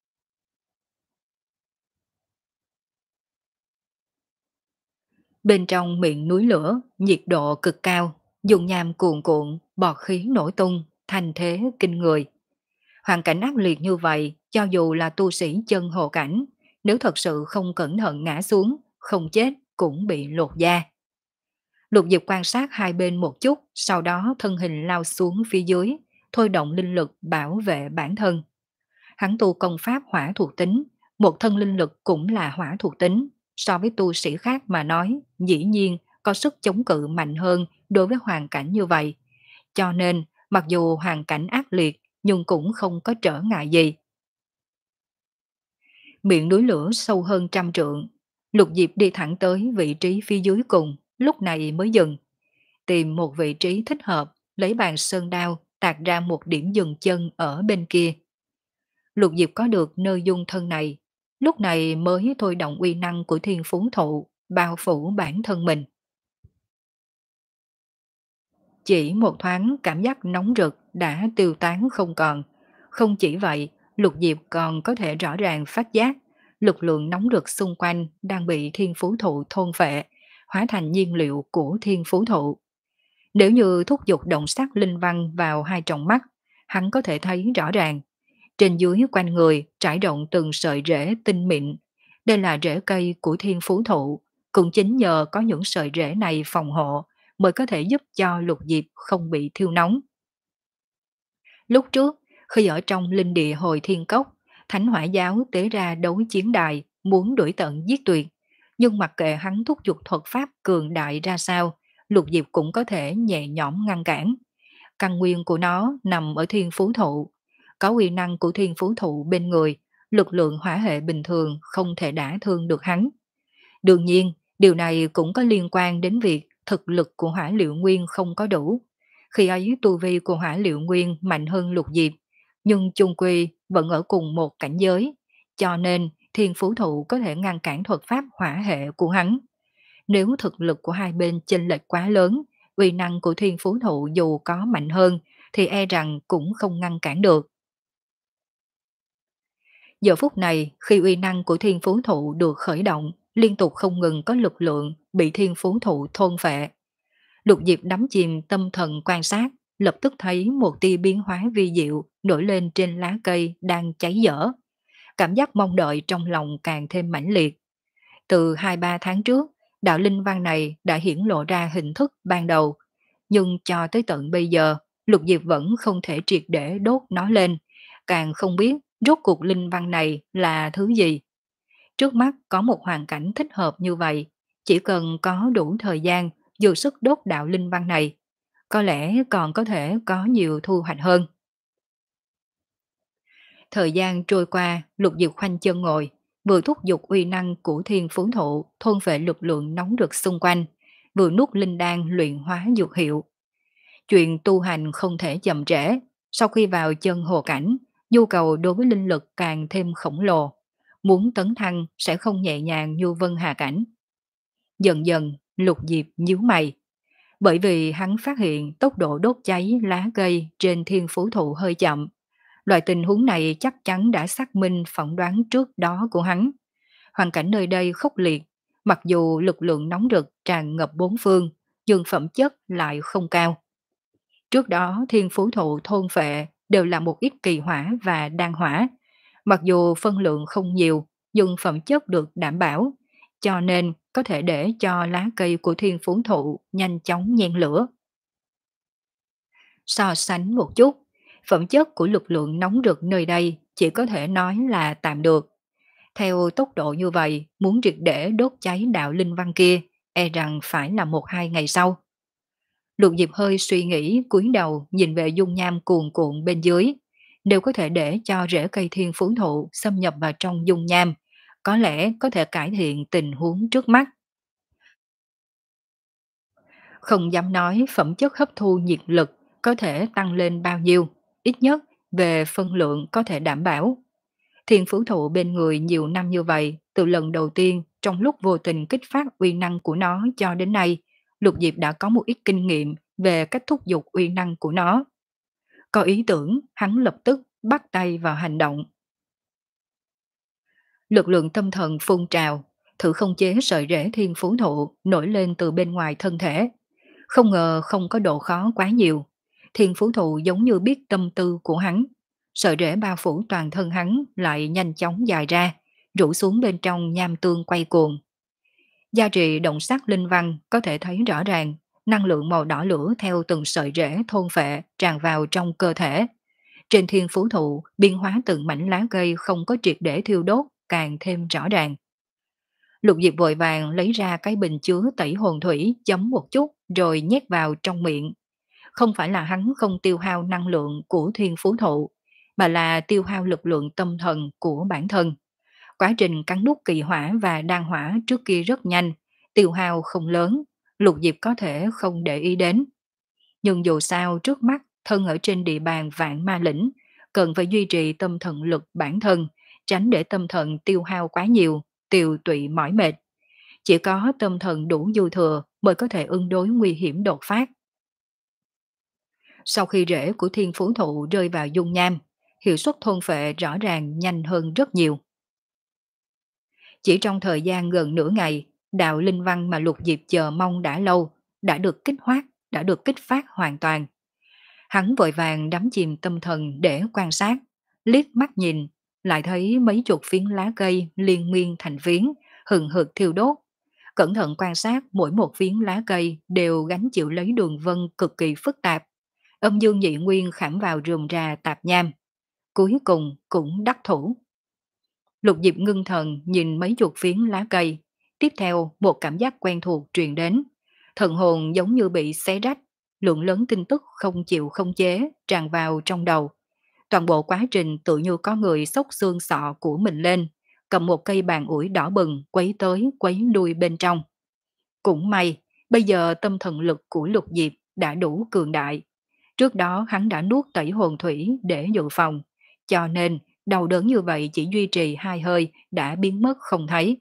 S1: Bên trong miệng núi lửa, nhiệt độ cực cao, dùng nham cuồn cuộn, bọt khí nổi tung, thành thế kinh người. Hoàn cảnh ác liệt như vậy, cho dù là tu sĩ chân hồ cảnh, nếu thật sự không cẩn thận ngã xuống, không chết cũng bị lột da. Lục Diệp quan sát hai bên một chút, sau đó thân hình lao xuống phía dưới, thôi động linh lực bảo vệ bản thân. Hắn tu công pháp hỏa thuộc tính, một thân linh lực cũng là hỏa thuộc tính, so với tu sĩ khác mà nói, dĩ nhiên có sức chống cự mạnh hơn đối với hoàn cảnh như vậy. Cho nên, mặc dù hoàn cảnh ác liệt, nhưng cũng không có trở ngại gì. Miệng núi lửa sâu hơn trăm trượng, Lục Diệp đi thẳng tới vị trí phía dưới cùng, lúc này mới dừng. Tìm một vị trí thích hợp, lấy bàn sơn đao, tạc ra một điểm dừng chân ở bên kia. Lục Diệp có được nơi dung thân này, lúc này mới thôi động uy năng của thiên phú thụ, bao phủ bản thân mình. Chỉ một thoáng cảm giác nóng rực đã tiêu tán không còn. Không chỉ vậy, Lục Diệp còn có thể rõ ràng phát giác lực lượng nóng rực xung quanh đang bị thiên phú thụ thôn phệ, hóa thành nhiên liệu của thiên phú thụ. Nếu như thúc giục động sắc linh văn vào hai tròng mắt, hắn có thể thấy rõ ràng. Trên dưới quanh người trải rộng từng sợi rễ tinh mịn. Đây là rễ cây của thiên phú thụ. Cũng chính nhờ có những sợi rễ này phòng hộ mới có thể giúp cho lục diệp không bị thiêu nóng. Lúc trước, khi ở trong linh địa hồi thiên cốc, Thánh Hỏa giáo tế ra đấu chiến đài, muốn đuổi tận giết tuyệt. Nhưng mặc kệ hắn thúc giục thuật pháp cường đại ra sao, lục diệp cũng có thể nhẹ nhõm ngăn cản. Căn nguyên của nó nằm ở thiên phú thụ. Có uy năng của thiên phú thụ bên người, lực lượng hỏa hệ bình thường không thể đả thương được hắn. Đương nhiên, điều này cũng có liên quan đến việc thực lực của hỏa liệu nguyên không có đủ. Khi ấy tu vi của hỏa liệu nguyên mạnh hơn lục diệp, nhưng chung quy vẫn ở cùng một cảnh giới, cho nên thiên phú thụ có thể ngăn cản thuật pháp hỏa hệ của hắn. Nếu thực lực của hai bên chênh lệch quá lớn, uy năng của thiên phú thụ dù có mạnh hơn, thì e rằng cũng không ngăn cản được. Giờ phút này, khi uy năng của thiên phú thụ được khởi động, liên tục không ngừng có lực lượng bị thiên phú thụ thôn phệ. Lục Diệp đắm chìm tâm thần quan sát, lập tức thấy một tia biến hóa vi diệu nổi lên trên lá cây đang cháy dở. Cảm giác mong đợi trong lòng càng thêm mãnh liệt. Từ hai ba tháng trước, đạo linh văn này đã hiển lộ ra hình thức ban đầu, nhưng cho tới tận bây giờ, Lục Diệp vẫn không thể triệt để đốt nó lên, càng không biết rốt cuộc linh văn này là thứ gì. Trước mắt có một hoàn cảnh thích hợp như vậy, chỉ cần có đủ thời gian dư sức đốt đạo linh văn này, có lẽ còn có thể có nhiều thu hoạch hơn. Thời gian trôi qua, Lục Diệp khoanh chân ngồi, vừa thúc giục uy năng của thiên phú thụ thôn vệ lực lượng nóng rực xung quanh, vừa nuốt linh đan luyện hóa dược hiệu. Chuyện tu hành không thể chậm trễ, sau khi vào chân hồ cảnh, nhu cầu đối với linh lực càng thêm khổng lồ. Muốn tấn thăng sẽ không nhẹ nhàng như vân hà cảnh. Dần dần, Lục Diệp nhíu mày, bởi vì hắn phát hiện tốc độ đốt cháy lá cây trên thiên phú thụ hơi chậm. Loại tình huống này chắc chắn đã xác minh phỏng đoán trước đó của hắn. Hoàn cảnh nơi đây khốc liệt, mặc dù lực lượng nóng rực tràn ngập bốn phương, nhưng phẩm chất lại không cao. Trước đó thiên phú thụ thôn phệ đều là một ít kỳ hỏa và đan hỏa. Mặc dù phân lượng không nhiều, nhưng phẩm chất được đảm bảo, cho nên có thể để cho lá cây của thiên phú thụ nhanh chóng nhen lửa. So sánh một chút, phẩm chất của lực lượng nóng rực nơi đây chỉ có thể nói là tạm được. Theo tốc độ như vậy, muốn triệt để đốt cháy đạo linh văn kia, e rằng phải là một hai ngày sau. Lục Diệp hơi suy nghĩ, cúi đầu nhìn về dung nham cuồn cuộn bên dưới. Nếu có thể để cho rễ cây thiên phú thụ xâm nhập vào trong dung nham, có lẽ có thể cải thiện tình huống trước mắt. Không dám nói phẩm chất hấp thu nhiệt lực có thể tăng lên bao nhiêu, ít nhất về phân lượng có thể đảm bảo. Thiên phú thụ bên người nhiều năm như vậy, từ lần đầu tiên trong lúc vô tình kích phát uy năng của nó cho đến nay, Lục Diệp đã có một ít kinh nghiệm về cách thúc giục uy năng của nó. Có ý tưởng, hắn lập tức bắt tay vào hành động. Lực lượng tâm thần phun trào, thử không chế sợi rễ thiên phú thụ nổi lên từ bên ngoài thân thể. Không ngờ không có độ khó quá nhiều. Thiên phú thụ giống như biết tâm tư của hắn. Sợi rễ bao phủ toàn thân hắn lại nhanh chóng dài ra, rủ xuống bên trong nham tương quay cuồng. Gia trì động sắc linh văn có thể thấy rõ ràng, năng lượng màu đỏ lửa theo từng sợi rễ thôn phệ tràn vào trong cơ thể. Trên thiên phú thụ, biên hóa từng mảnh lá cây không có triệt để thiêu đốt càng thêm rõ ràng. Lục Diệp vội vàng lấy ra cái bình chứa tẩy hồn thủy chấm một chút rồi nhét vào trong miệng. Không phải là hắn không tiêu hao năng lượng của thiên phú thụ, mà là tiêu hao lực lượng tâm thần của bản thân. Quá trình cắn nuốt kỳ hỏa và đan hỏa trước kia rất nhanh, tiêu hao không lớn, Lục Diệp có thể không để ý đến. Nhưng dù sao trước mắt thân ở trên địa bàn vạn ma lĩnh, cần phải duy trì tâm thần lực bản thân, tránh để tâm thần tiêu hao quá nhiều, tiều tụy mỏi mệt. Chỉ có tâm thần đủ dư thừa mới có thể ứng đối nguy hiểm đột phát. Sau khi rễ của thiên phú thụ rơi vào dung nham, hiệu suất thôn phệ rõ ràng nhanh hơn rất nhiều. Chỉ trong thời gian gần nửa ngày, đạo linh văn mà Lục Diệp chờ mong đã lâu, đã được kích hoạt, đã được kích phát hoàn toàn. Hắn vội vàng đắm chìm tâm thần để quan sát, liếc mắt nhìn, lại thấy mấy chục phiến lá cây liên miên thành phiến, hừng hực thiêu đốt. Cẩn thận quan sát mỗi một phiến lá cây đều gánh chịu lấy đường vân cực kỳ phức tạp. Âm dương nhị nguyên khảm vào rườm rà tạp nham. Cuối cùng cũng đắc thủ. Lục Diệp ngưng thần nhìn mấy chục phiến lá cây. Tiếp theo một cảm giác quen thuộc truyền đến. Thần hồn giống như bị xé rách. Lượng lớn tin tức không chịu không chế tràn vào trong đầu. Toàn bộ quá trình tự như có người xốc xương sọ của mình lên, cầm một cây bàn ủi đỏ bừng quấy tới quấy lui bên trong. Cũng may, bây giờ tâm thần lực của Lục Diệp đã đủ cường đại. Trước đó hắn đã nuốt tẩy hồn thủy để dự phòng, cho nên đau đớn như vậy chỉ duy trì hai hơi đã biến mất không thấy.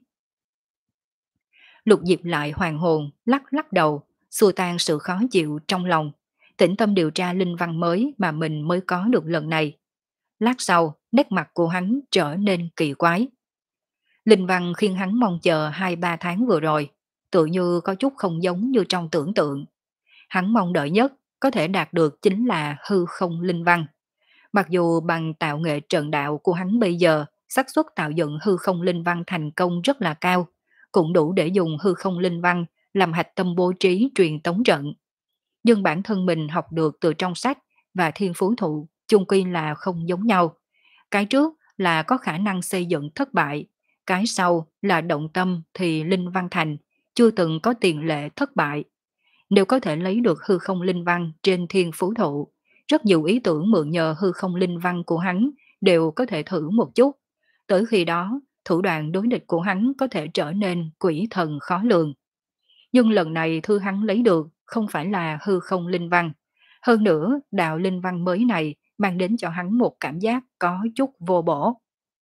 S1: Lục Diệp lại hoàn hồn, lắc lắc đầu, xua tan sự khó chịu trong lòng, tĩnh tâm điều tra linh văn mới mà mình mới có được lần này. Lát sau, nét mặt của hắn trở nên kỳ quái. Linh văn khiến hắn mong chờ hai ba tháng vừa rồi, tự như có chút không giống như trong tưởng tượng. Hắn mong đợi nhất có thể đạt được chính là hư không linh văn. Mặc dù bằng tạo nghệ trận đạo của hắn bây giờ, xác suất tạo dựng hư không linh văn thành công rất là cao, cũng đủ để dùng hư không linh văn làm hạch tâm bố trí truyền tống trận. Nhưng bản thân mình học được từ trong sách và thiên phú thụ chung quy là không giống nhau. Cái trước là có khả năng xây dựng thất bại, cái sau là động tâm thì linh văn thành, chưa từng có tiền lệ thất bại. Nếu có thể lấy được hư không linh văn trên thiên phú thụ, rất nhiều ý tưởng mượn nhờ hư không linh văn của hắn đều có thể thử một chút. Tới khi đó, thủ đoạn đối địch của hắn có thể trở nên quỷ thần khó lường. Nhưng lần này thư hắn lấy được không phải là hư không linh văn. Hơn nữa, đạo linh văn mới này mang đến cho hắn một cảm giác có chút vô bổ.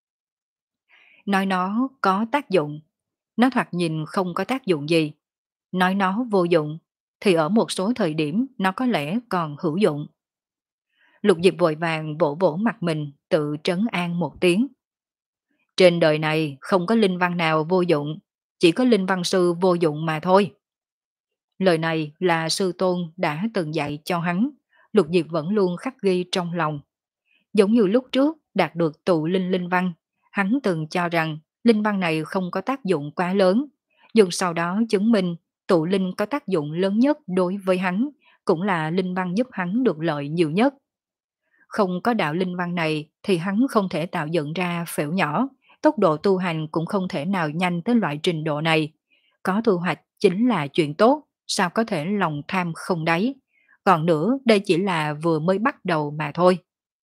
S1: Nói nó có tác dụng, nó thoạt nhìn không có tác dụng gì. Nói nó vô dụng, thì ở một số thời điểm nó có lẽ còn hữu dụng. Lục Diệp vội vàng vỗ vỗ mặt mình, tự trấn an một tiếng. Trên đời này không có linh văn nào vô dụng, chỉ có linh văn sư vô dụng mà thôi. Lời này là sư tôn đã từng dạy cho hắn, Lục Diệp vẫn luôn khắc ghi trong lòng. Giống như lúc trước đạt được tụ linh linh văn, hắn từng cho rằng linh văn này không có tác dụng quá lớn, nhưng sau đó chứng minh tụ linh có tác dụng lớn nhất đối với hắn, cũng là linh văn giúp hắn được lợi nhiều nhất. Không có đạo linh văn này thì hắn không thể tạo dựng ra phễu nhỏ, tốc độ tu hành cũng không thể nào nhanh tới loại trình độ này. Có thu hoạch chính là chuyện tốt, sao có thể lòng tham không đáy. Còn nữa, đây chỉ là vừa mới bắt đầu mà thôi.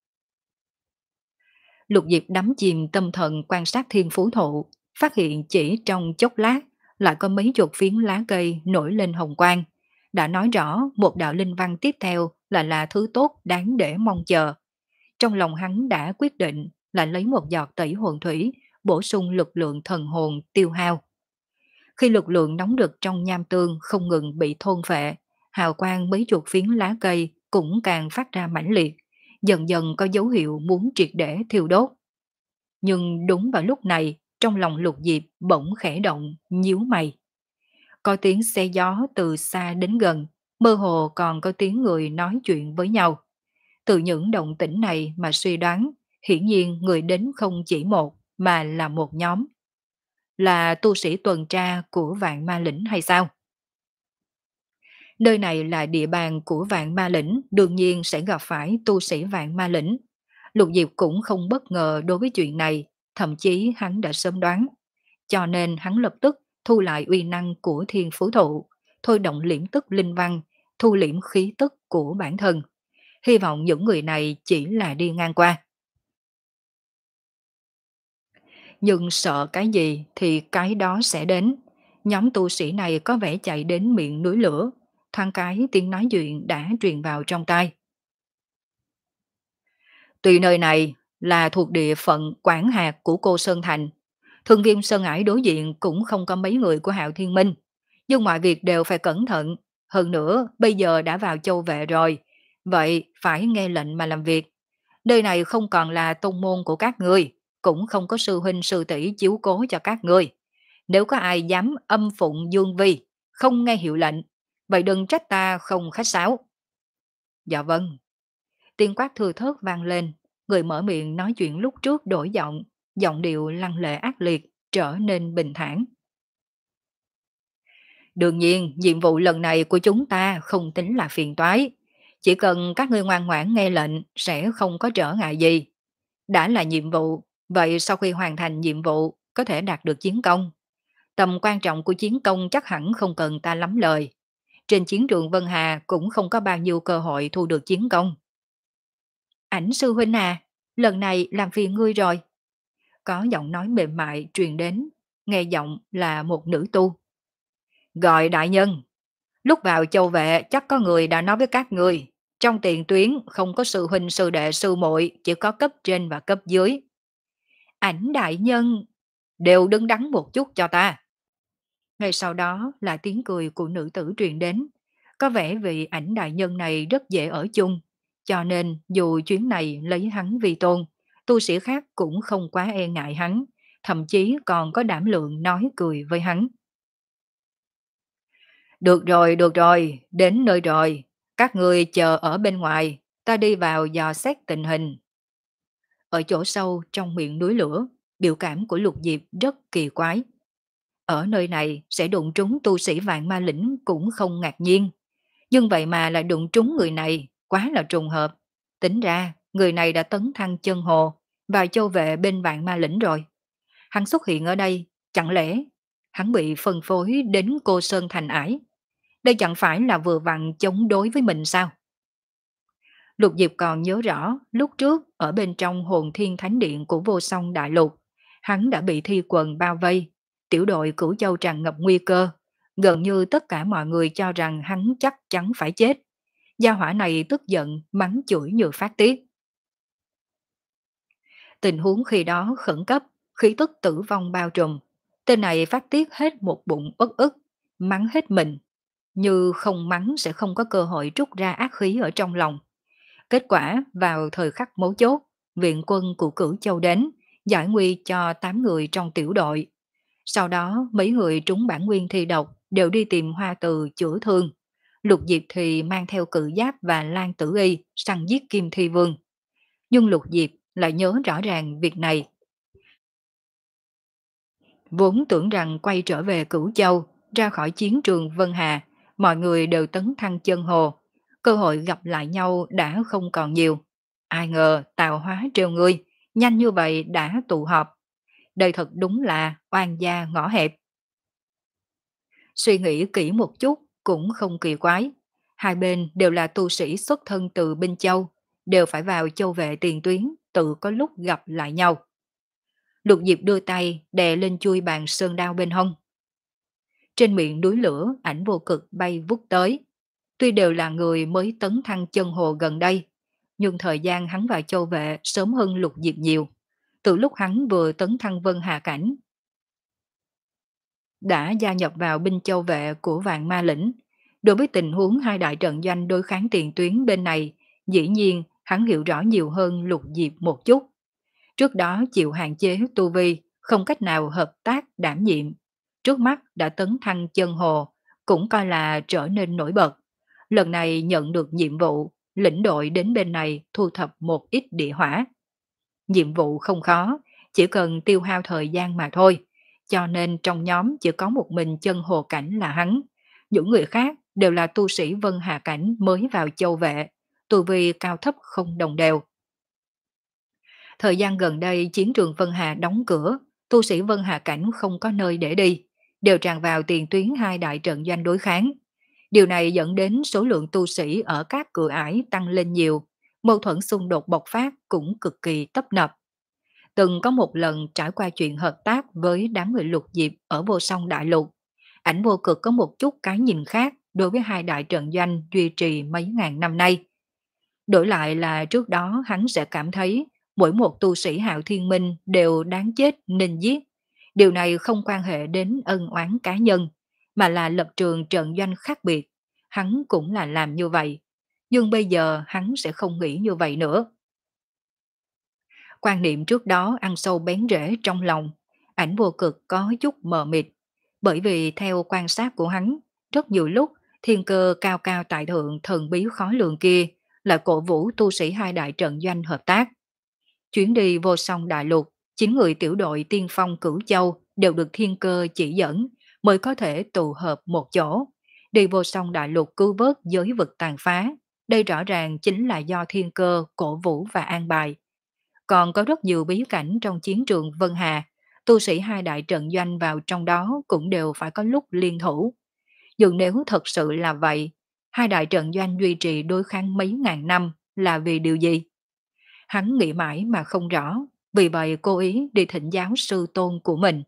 S1: Lục Diệp đắm chìm tâm thần quan sát thiên phú thụ, phát hiện chỉ trong chốc lát lại có mấy chục phiến lá cây nổi lên hồng quang. Đã nói rõ một đạo linh văn tiếp theo là là thứ tốt đáng để mong chờ. Trong lòng hắn đã quyết định là lấy một giọt tẩy hồn thủy, bổ sung lực lượng thần hồn tiêu hao. Khi lực lượng nóng rực trong nham tương không ngừng bị thôn phệ, hào quang mấy chục phiến lá cây cũng càng phát ra mãnh liệt, dần dần có dấu hiệu muốn triệt để thiêu đốt. Nhưng đúng vào lúc này, trong lòng Lục Diệp bỗng khẽ động, nhíu mày. Có tiếng xe gió từ xa đến gần, mơ hồ còn có tiếng người nói chuyện với nhau. Từ những động tĩnh này mà suy đoán, hiển nhiên người đến không chỉ một, mà là một nhóm. Là tu sĩ tuần tra của Vạn Ma Lĩnh hay sao? Nơi này là địa bàn của Vạn Ma Lĩnh, đương nhiên sẽ gặp phải tu sĩ Vạn Ma Lĩnh. Lục Diệp cũng không bất ngờ đối với chuyện này, thậm chí hắn đã sớm đoán. Cho nên hắn lập tức thu lại uy năng của thiên phú thụ, thôi động liễm tức linh văn, thu liễm khí tức của bản thân. Hy vọng những người này chỉ là đi ngang qua. Nhưng sợ cái gì thì cái đó sẽ đến. Nhóm tu sĩ này có vẻ chạy đến miệng núi lửa. Thoáng cái tiếng nói chuyện đã truyền vào trong tai. Tuy nơi này là thuộc địa phận quản hạt của cô Sơn Thành, Thương Viêm Sơn Ải đối diện cũng không có mấy người của Hạo Thiên Minh. Nhưng mọi việc đều phải cẩn thận. Hơn nữa, bây giờ đã vào châu vệ rồi. Vậy phải nghe lệnh mà làm việc. Nơi này không còn là tông môn của các ngươi, cũng không có sư huynh sư tỷ chiếu cố cho các ngươi. Nếu có ai dám âm phụng dương vi, không nghe hiệu lệnh, vậy đừng trách ta không khách sáo. Dạ vâng. Tiếng quát thưa thớt vang lên, người mở miệng nói chuyện lúc trước đổi giọng, giọng điệu lăng lệ ác liệt, trở nên bình thản. Đương nhiên, nhiệm vụ lần này của chúng ta không tính là phiền toái. Chỉ cần các ngươi ngoan ngoãn nghe lệnh sẽ không có trở ngại gì. Đã là nhiệm vụ, vậy sau khi hoàn thành nhiệm vụ có thể đạt được chiến công. Tầm quan trọng của chiến công chắc hẳn không cần ta lắm lời. Trên chiến trường Vân Hà cũng không có bao nhiêu cơ hội thu được chiến công. Ảnh sư huynh à, lần này làm phiền ngươi rồi. Có giọng nói mềm mại truyền đến, nghe giọng là một nữ tu. Gọi đại nhân, lúc vào châu vệ chắc có người đã nói với các người, trong tiền tuyến không có sư huynh sư đệ sư muội, chỉ có cấp trên và cấp dưới. Ảnh đại nhân, đều đứng đắn một chút cho ta. Ngay sau đó là tiếng cười của nữ tử truyền đến. Có vẻ vì ảnh đại nhân này rất dễ ở chung, cho nên dù chuyến này lấy hắn vì tôn, tu sĩ khác cũng không quá e ngại hắn, thậm chí còn có đảm lượng nói cười với hắn. Được rồi, được rồi, đến nơi rồi. Các người chờ ở bên ngoài, ta đi vào dò xét tình hình. Ở chỗ sâu trong miệng núi lửa, biểu cảm của Lục Diệp rất kỳ quái. Ở nơi này sẽ đụng trúng tu sĩ vạn ma lĩnh cũng không ngạc nhiên. Nhưng vậy mà lại đụng trúng người này, quá là trùng hợp. Tính ra, người này đã tấn thăng chân hồ, và châu vệ bên vạn ma lĩnh rồi. Hắn xuất hiện ở đây, chẳng lẽ hắn bị phân phối đến cô Sơn Thành Ải? Đây chẳng phải là vừa vặn chống đối với mình sao? Lục Diệp còn nhớ rõ, lúc trước ở bên trong hồn thiên thánh điện của vô song đại lục, hắn đã bị thi quần bao vây, tiểu đội cửu châu tràn ngập nguy cơ, gần như tất cả mọi người cho rằng hắn chắc chắn phải chết. Gia hỏa này tức giận, mắng chửi như phát tiết. Tình huống khi đó khẩn cấp, khí tức tử vong bao trùm. Tên này phát tiết hết một bụng uất ức, mắng hết mình. Như không mắng sẽ không có cơ hội trút ra ác khí ở trong lòng. Kết quả vào thời khắc mấu chốt, viện quân của Cửu Châu đến, giải nguy cho tám người trong tiểu đội. Sau đó mấy người trúng bản nguyên thi độc đều đi tìm Hoa Từ chữa thương. Lục Diệp thì mang theo cự giáp và Lan Tử Y săn giết Kim Thi Vương. Nhưng Lục Diệp lại nhớ rõ ràng việc này. Vốn tưởng rằng quay trở về Cửu Châu, ra khỏi chiến trường Vân Hà, mọi người đều tấn thăng chân hồ. Cơ hội gặp lại nhau đã không còn nhiều. Ai ngờ tạo hóa trêu ngươi, nhanh như vậy đã tụ họp. Đây thật đúng là oan gia ngõ hẹp. Suy nghĩ kỹ một chút cũng không kỳ quái. Hai bên đều là tu sĩ xuất thân từ Binh Châu, đều phải vào châu vệ tiền tuyến, tự có lúc gặp lại nhau. Lục Diệp đưa tay đè lên chui bàn sơn đao bên hông. Trên miệng núi lửa ảnh vô cực bay vút tới. Tuy đều là người mới tấn thăng chân hồ gần đây, nhưng thời gian hắn vào châu vệ sớm hơn Lục Diệp nhiều. Từ lúc hắn vừa tấn thăng Vân Hà Cảnh, đã gia nhập vào binh châu vệ của Vạn Ma Lĩnh. Đối với tình huống hai đại trận doanh đối kháng tiền tuyến bên này, dĩ nhiên hắn hiểu rõ nhiều hơn Lục Diệp một chút. Trước đó chịu hạn chế tu vi, không cách nào hợp tác đảm nhiệm. Trước mắt đã tấn thăng chân hồ, cũng coi là trở nên nổi bật. Lần này nhận được nhiệm vụ, lĩnh đội đến bên này thu thập một ít địa hỏa. Nhiệm vụ không khó, chỉ cần tiêu hao thời gian mà thôi. Cho nên trong nhóm chỉ có một mình chân hồ cảnh là hắn. Những người khác đều là tu sĩ Vân Hà Cảnh mới vào châu vệ, tu vi cao thấp không đồng đều. Thời gian gần đây chiến trường Vân Hà đóng cửa, tu sĩ Vân Hà Cảnh không có nơi để đi, đều tràn vào tiền tuyến hai đại trận doanh đối kháng. Điều này dẫn đến số lượng tu sĩ ở các cửa ải tăng lên nhiều, mâu thuẫn xung đột bộc phát cũng cực kỳ tấp nập. Từng có một lần trải qua chuyện hợp tác với đám người Lục Diệp ở vô song đại lục, ảnh vô cực có một chút cái nhìn khác đối với hai đại trận doanh duy trì mấy ngàn năm nay. Đổi lại là trước đó hắn sẽ cảm thấy mỗi một tu sĩ Hạo Thiên Minh đều đáng chết nên giết. Điều này không quan hệ đến ân oán cá nhân, mà là lập trường trận doanh khác biệt. Hắn cũng là làm như vậy. Nhưng bây giờ hắn sẽ không nghĩ như vậy nữa. Quan niệm trước đó ăn sâu bén rễ trong lòng, ảnh vô cực có chút mờ mịt. Bởi vì theo quan sát của hắn, rất nhiều lúc Thiên cơ cao cao tại thượng thần bí khó lường kia là cổ vũ tu sĩ hai đại trận doanh hợp tác. Chuyến đi vô song đại lục, chín người tiểu đội tiên phong cửu châu đều được thiên cơ chỉ dẫn mới có thể tụ hợp một chỗ. Đi vô song đại lục cứu vớt giới vực tàn phá, đây rõ ràng chính là do thiên cơ cổ vũ và an bài. Còn có rất nhiều bí cảnh trong chiến trường Vân Hà, tu sĩ hai đại trận doanh vào trong đó cũng đều phải có lúc liên thủ. Nhưng nếu thật sự là vậy, hai đại trận doanh duy trì đối kháng mấy ngàn năm là vì điều gì? Hắn nghĩ mãi mà không rõ, vì vậy cố ý đi thỉnh giáo sư tôn của mình.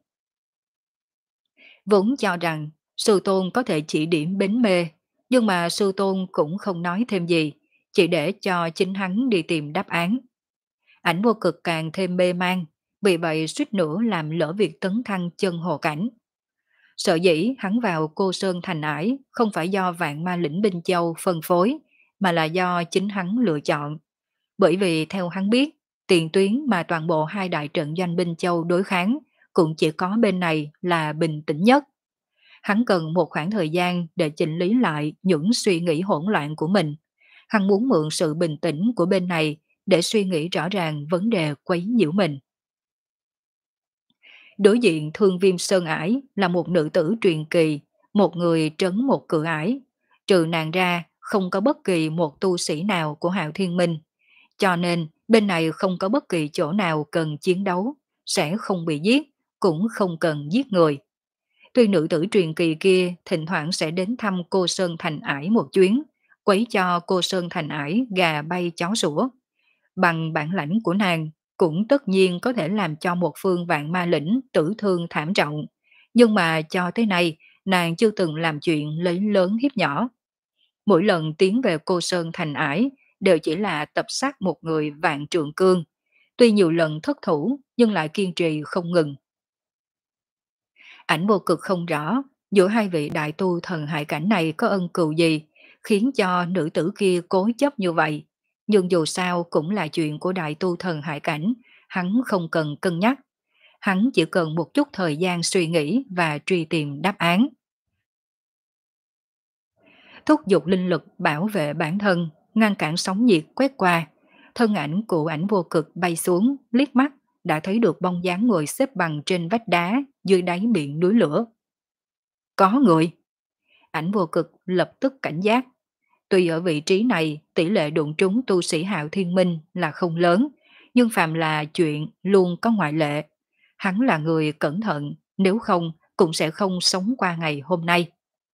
S1: Vốn cho rằng sư tôn có thể chỉ điểm bến mê, nhưng mà sư tôn cũng không nói thêm gì, chỉ để cho chính hắn đi tìm đáp án. Ảnh vô cực càng thêm mê man, vì vậy suýt nữa làm lỡ việc tấn thăng chân hồ cảnh. Sở dĩ hắn vào Cô Sơn Thành Ải không phải do vạn ma lĩnh Binh Châu phân phối, mà là do chính hắn lựa chọn. Bởi vì theo hắn biết, tiền tuyến mà toàn bộ hai đại trận doanh Binh Châu đối kháng cũng chỉ có bên này là bình tĩnh nhất. Hắn cần một khoảng thời gian để chỉnh lý lại những suy nghĩ hỗn loạn của mình. Hắn muốn mượn sự bình tĩnh của bên này để suy nghĩ rõ ràng vấn đề quấy nhiễu mình. Đối diện Thương Viêm Sơn Ải là một nữ tử truyền kỳ, một người trấn một cửa ải. Trừ nàng ra, không có bất kỳ một tu sĩ nào của Hạo Thiên Minh. Cho nên, bên này không có bất kỳ chỗ nào cần chiến đấu, sẽ không bị giết, cũng không cần giết người. Tuy nữ tử truyền kỳ kia thỉnh thoảng sẽ đến thăm cô Sơn Thành Ải một chuyến, quấy cho cô Sơn Thành Ải gà bay chó sủa. Bằng bản lãnh của nàng, cũng tất nhiên có thể làm cho một phương vạn ma lĩnh tử thương thảm trọng. Nhưng mà cho tới nay, nàng chưa từng làm chuyện lấy lớn hiếp nhỏ. Mỗi lần tiến về cô Sơn Thành Ải, đều chỉ là tập sát một người vạn trượng cương. Tuy nhiều lần thất thủ, nhưng lại kiên trì không ngừng. Ảnh vô cực không rõ, giữa hai vị đại tu thần hải cảnh này có ân cừu gì, khiến cho nữ tử kia cố chấp như vậy. Nhưng dù sao cũng là chuyện của đại tu thần hải cảnh, hắn không cần cân nhắc. Hắn chỉ cần một chút thời gian suy nghĩ và truy tìm đáp án. Thúc giục linh lực bảo vệ bản thân, ngăn cản sóng nhiệt quét qua. Thân ảnh của ảnh vô cực bay xuống, liếc mắt, đã thấy được bóng dáng ngồi xếp bằng trên vách đá dưới đáy miệng núi lửa. Có người. Ảnh vô cực lập tức cảnh giác. Tuy ở vị trí này tỷ lệ đụng trúng tu sĩ Hạo Thiên Minh là không lớn, nhưng phàm là chuyện luôn có ngoại lệ. Hắn là người cẩn thận, nếu không cũng sẽ không sống qua ngày hôm nay.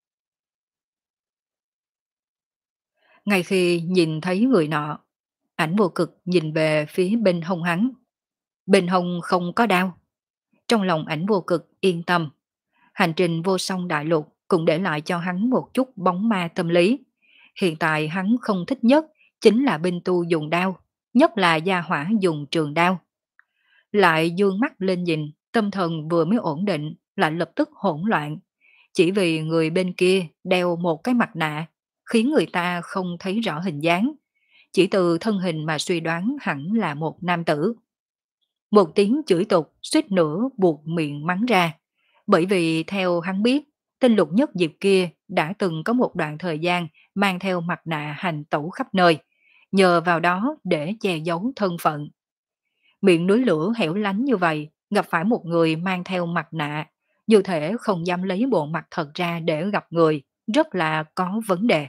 S1: Ngay khi nhìn thấy người nọ, ảnh vô cực nhìn về phía bên hông hắn. Bên hông không có đau. Trong lòng ảnh vô cực yên tâm. Hành trình vô song đại lục cũng để lại cho hắn một chút bóng ma tâm lý. Hiện tại hắn không thích nhất chính là binh tu dùng đao, nhất là gia hỏa dùng trường đao. Lại dương mắt lên nhìn, tâm thần vừa mới ổn định, lại lập tức hỗn loạn. Chỉ vì người bên kia đeo một cái mặt nạ, khiến người ta không thấy rõ hình dáng. Chỉ từ thân hình mà suy đoán hẳn là một nam tử. Một tiếng chửi tục suýt nữa buộc miệng mắng ra. Bởi vì theo hắn biết, tên Lục Nhất Diệp kia đã từng có một đoạn thời gian mang theo mặt nạ hành tẩu khắp nơi, nhờ vào đó để che giấu thân phận. Miệng núi lửa hẻo lánh như vậy, gặp phải một người mang theo mặt nạ, như thể không dám lấy bộ mặt thật ra để gặp người, rất là có vấn đề.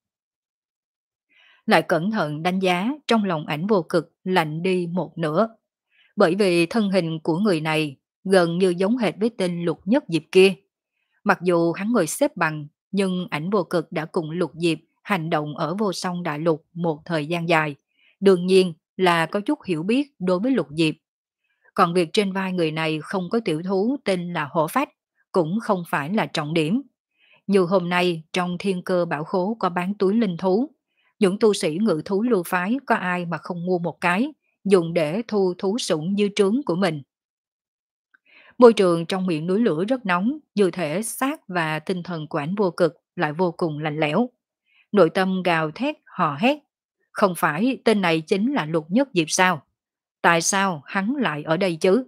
S1: Lại cẩn thận đánh giá trong lòng ảnh vô cực lạnh đi một nửa. Bởi vì thân hình của người này gần như giống hệt với tên Lục Nhất Diệp kia. Mặc dù hắn ngồi xếp bằng, nhưng ảnh vô cực đã cùng Lục Diệp hành động ở vô song đại lục một thời gian dài. Đương nhiên là có chút hiểu biết đối với Lục Diệp. Còn việc trên vai người này không có tiểu thú tên là hổ phách, cũng không phải là trọng điểm. Như hôm nay trong thiên cơ bảo khố có bán túi linh thú. Những tu sĩ ngự thú lưu phái có ai mà không mua một cái, dùng để thu thú sủng dư trướng của mình. Môi trường trong miệng núi lửa rất nóng, như thể xác và tinh thần của ảnh vô cực lại vô cùng lạnh lẽo. Nội tâm gào thét, hò hét. Không phải tên này chính là Lục Nhất Diệp sao? Tại sao hắn lại ở đây chứ?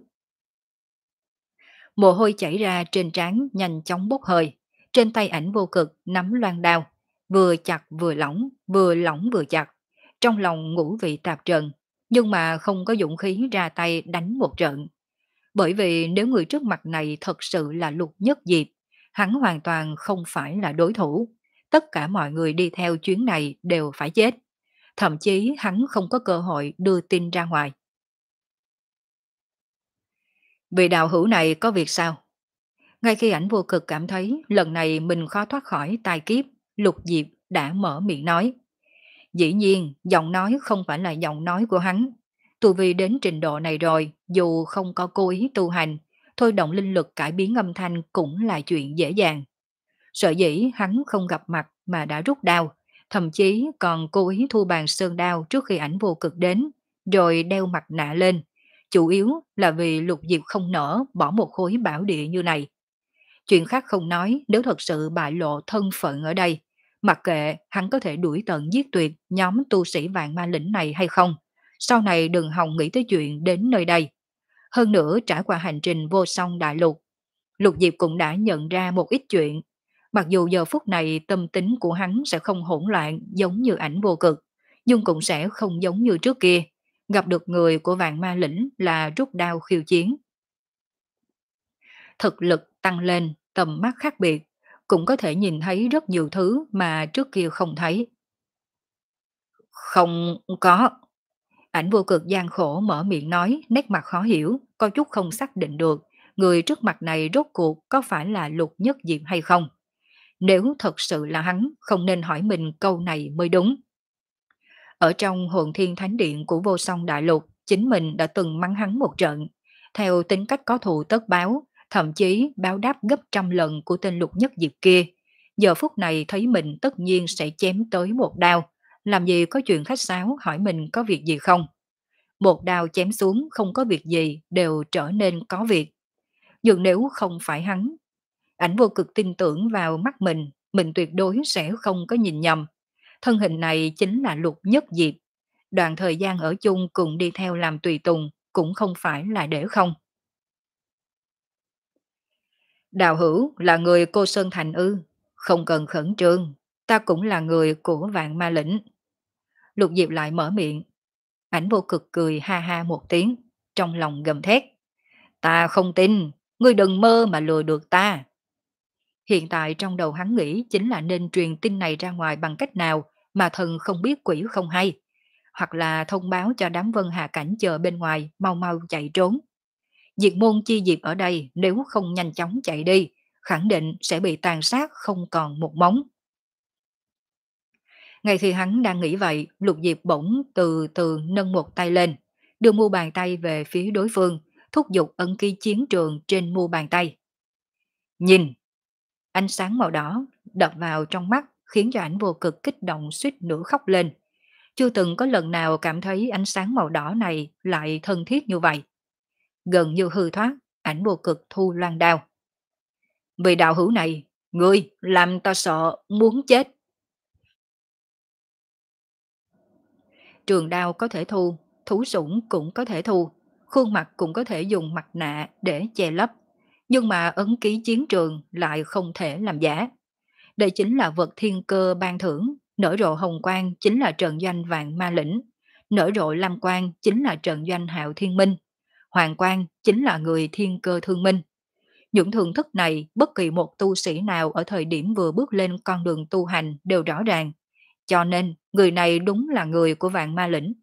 S1: Mồ hôi chảy ra trên trán nhanh chóng bốc hơi. Trên tay ảnh vô cực nắm loan đao, vừa chặt vừa lỏng, vừa lỏng vừa chặt, trong lòng ngũ vị tạp trần, nhưng mà không có dũng khí ra tay đánh một trận. Bởi vì nếu người trước mặt này thật sự là Lục Nhất Diệp, hắn hoàn toàn không phải là đối thủ. Tất cả mọi người đi theo chuyến này đều phải chết. Thậm chí hắn không có cơ hội đưa tin ra ngoài. Vị đạo hữu này có việc sao? Ngay khi ảnh vô cực cảm thấy lần này mình khó thoát khỏi tai kiếp, Lục Diệp đã mở miệng nói. Dĩ nhiên, giọng nói không phải là giọng nói của hắn. Tu vi đến trình độ này rồi, dù không có cố ý tu hành, thôi động linh lực cải biến âm thanh cũng là chuyện dễ dàng. Sợ dĩ hắn không gặp mặt mà đã rút đao, thậm chí còn cố ý thu bàn sơn đao trước khi ảnh vô cực đến, rồi đeo mặt nạ lên. Chủ yếu là vì Lục Diệp không nỡ bỏ một khối bảo địa như này. Chuyện khác không nói, nếu thật sự bại lộ thân phận ở đây, mặc kệ hắn có thể đuổi tận giết tuyệt nhóm tu sĩ vạn ma lĩnh này hay không, sau này đừng hòng nghĩ tới chuyện đến nơi đây. Hơn nữa trải qua hành trình vô song đại lục, Lục Diệp cũng đã nhận ra một ít chuyện. Mặc dù giờ phút này tâm tính của hắn sẽ không hỗn loạn giống như ảnh vô cực, nhưng cũng sẽ không giống như trước kia. Gặp được người của vạn ma lĩnh là rút đao khiêu chiến. Thực lực tăng lên, tầm mắt khác biệt, cũng có thể nhìn thấy rất nhiều thứ mà trước kia không thấy. Không có. Ảnh vô cực gian khổ mở miệng nói, nét mặt khó hiểu, có chút không xác định được, người trước mặt này rốt cuộc có phải là Lục Nhất Diệp hay không. Nếu thật sự là hắn, không nên hỏi mình câu này mới đúng. Ở trong hồn thiên thánh điện của vô song đại lục, chính mình đã từng mắng hắn một trận. Theo tính cách có thù tất báo, thậm chí báo đáp gấp trăm lần của tên Lục Nhất Diệp kia. Giờ phút này thấy mình tất nhiên sẽ chém tới một đao. Làm gì có chuyện khách sáo hỏi mình có việc gì không. Một đao chém xuống không có việc gì đều trở nên có việc. Nhưng nếu không phải hắn, ảnh vô cực tin tưởng vào mắt mình, mình tuyệt đối sẽ không có nhìn nhầm. Thân hình này chính là Lục Nhất Diệp. Đoạn thời gian ở chung cùng đi theo làm tùy tùng cũng không phải là để không. Đào hữu là người cô Sơn Thành ư, không cần khẩn trương, ta cũng là người của vạn ma lĩnh. Lục Diệp lại mở miệng, ảnh vô cực cười ha ha một tiếng, trong lòng gầm thét. Ta không tin, ngươi đừng mơ mà lừa được ta. Hiện tại trong đầu hắn nghĩ chính là nên truyền tin này ra ngoài bằng cách nào mà thần không biết quỷ không hay, hoặc là thông báo cho đám vân hạ cảnh chờ bên ngoài mau mau chạy trốn. Diệt môn chi diệt ở đây nếu không nhanh chóng chạy đi, khẳng định sẽ bị tàn sát không còn một móng. Ngay khi hắn đang nghĩ vậy, Lục Diệp bỗng từ từ nâng một tay lên, đưa mu bàn tay về phía đối phương, thúc giục ấn ký chiến trường trên mu bàn tay. Nhìn! Ánh sáng màu đỏ đập vào trong mắt khiến cho ảnh vô cực kích động suýt nữa khóc lên. Chưa từng có lần nào cảm thấy ánh sáng màu đỏ này lại thân thiết như vậy. Gần như hư thoát, ảnh vô cực thu loan đao. Vì đạo hữu này, ngươi làm ta sợ muốn chết. Trường đao có thể thu, thú sủng cũng có thể thu, khuôn mặt cũng có thể dùng mặt nạ để che lấp. Nhưng mà ấn ký chiến trường lại không thể làm giả. Đây chính là vật thiên cơ ban thưởng, nở rộ hồng quang chính là trận doanh vạn ma lĩnh, nở rộ lam quang chính là trận doanh hạo thiên minh, hoàng quang chính là người thiên cơ thương minh. Những thưởng thức này bất kỳ một tu sĩ nào ở thời điểm vừa bước lên con đường tu hành đều rõ ràng, cho nên người này đúng là người của vạn ma lĩnh.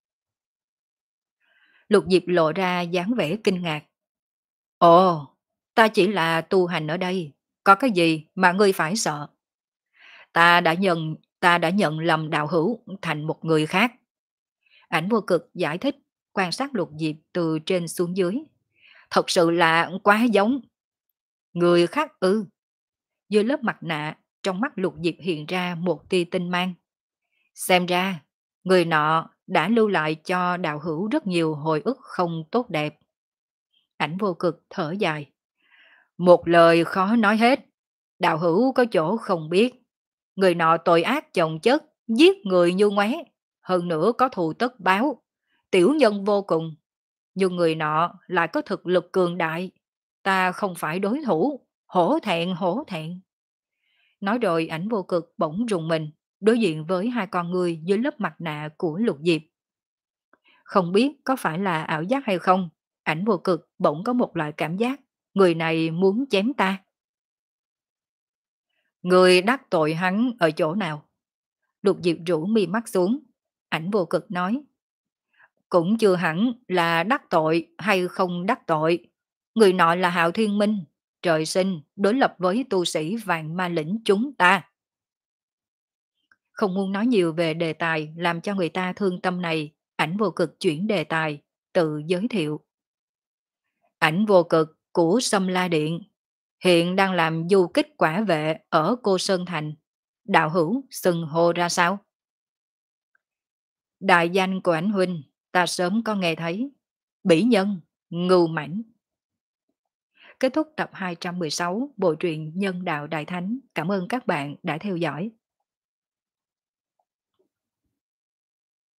S1: Lục Diệp lộ ra dáng vẻ kinh ngạc. Ồ, ta chỉ là tu hành ở đây, có cái gì mà ngươi phải sợ? Ta đã nhận, ta đã nhận lầm đạo hữu thành một người khác. Ảnh vô cực giải thích, quan sát Lục Diệp từ trên xuống dưới. Thật sự là quá giống. Người khác ư. Dưới lớp mặt nạ, trong mắt Lục Diệp hiện ra một tia tinh mang. Xem ra, người nọ đã lưu lại cho đạo hữu rất nhiều hồi ức không tốt đẹp. Ảnh vô cực thở dài. Một lời khó nói hết. Đạo hữu có chỗ không biết. Người nọ tội ác chồng chất, giết người như ngoé. Hơn nữa có thù tất báo. Tiểu nhân vô cùng. Nhưng người nọ lại có thực lực cường đại. Ta không phải đối thủ. Hổ thẹn hổ thẹn. Nói rồi ảnh vô cực bỗng rùng mình, đối diện với hai con người dưới lớp mặt nạ của Lục Diệp. Không biết có phải là ảo giác hay không, ảnh vô cực bỗng có một loại cảm giác, người này muốn chém ta. Người đắc tội hắn ở chỗ nào? Lục Diệp rũ mi mắt xuống, ảnh vô cực nói. Cũng chưa hẳn là đắc tội hay không đắc tội. Người nọ là Hạo Thiên Minh, trời sinh đối lập với tu sĩ vạn ma lĩnh chúng ta. Không muốn nói nhiều về đề tài làm cho người ta thương tâm này, ảnh vô cực chuyển đề tài, tự giới thiệu. Ảnh vô cực của Sâm La Điện, hiện đang làm du kích quả vệ ở Cô Sơn Thành. Đạo hữu xưng hô ra sao? Đại danh của ảnh huynh, ta sớm có nghe thấy. Bỉ nhân, ngưu mãnh. Kết thúc tập hai trăm mười sáu bộ truyện Nhân đạo Đại Thánh. Cảm ơn các bạn đã theo dõi.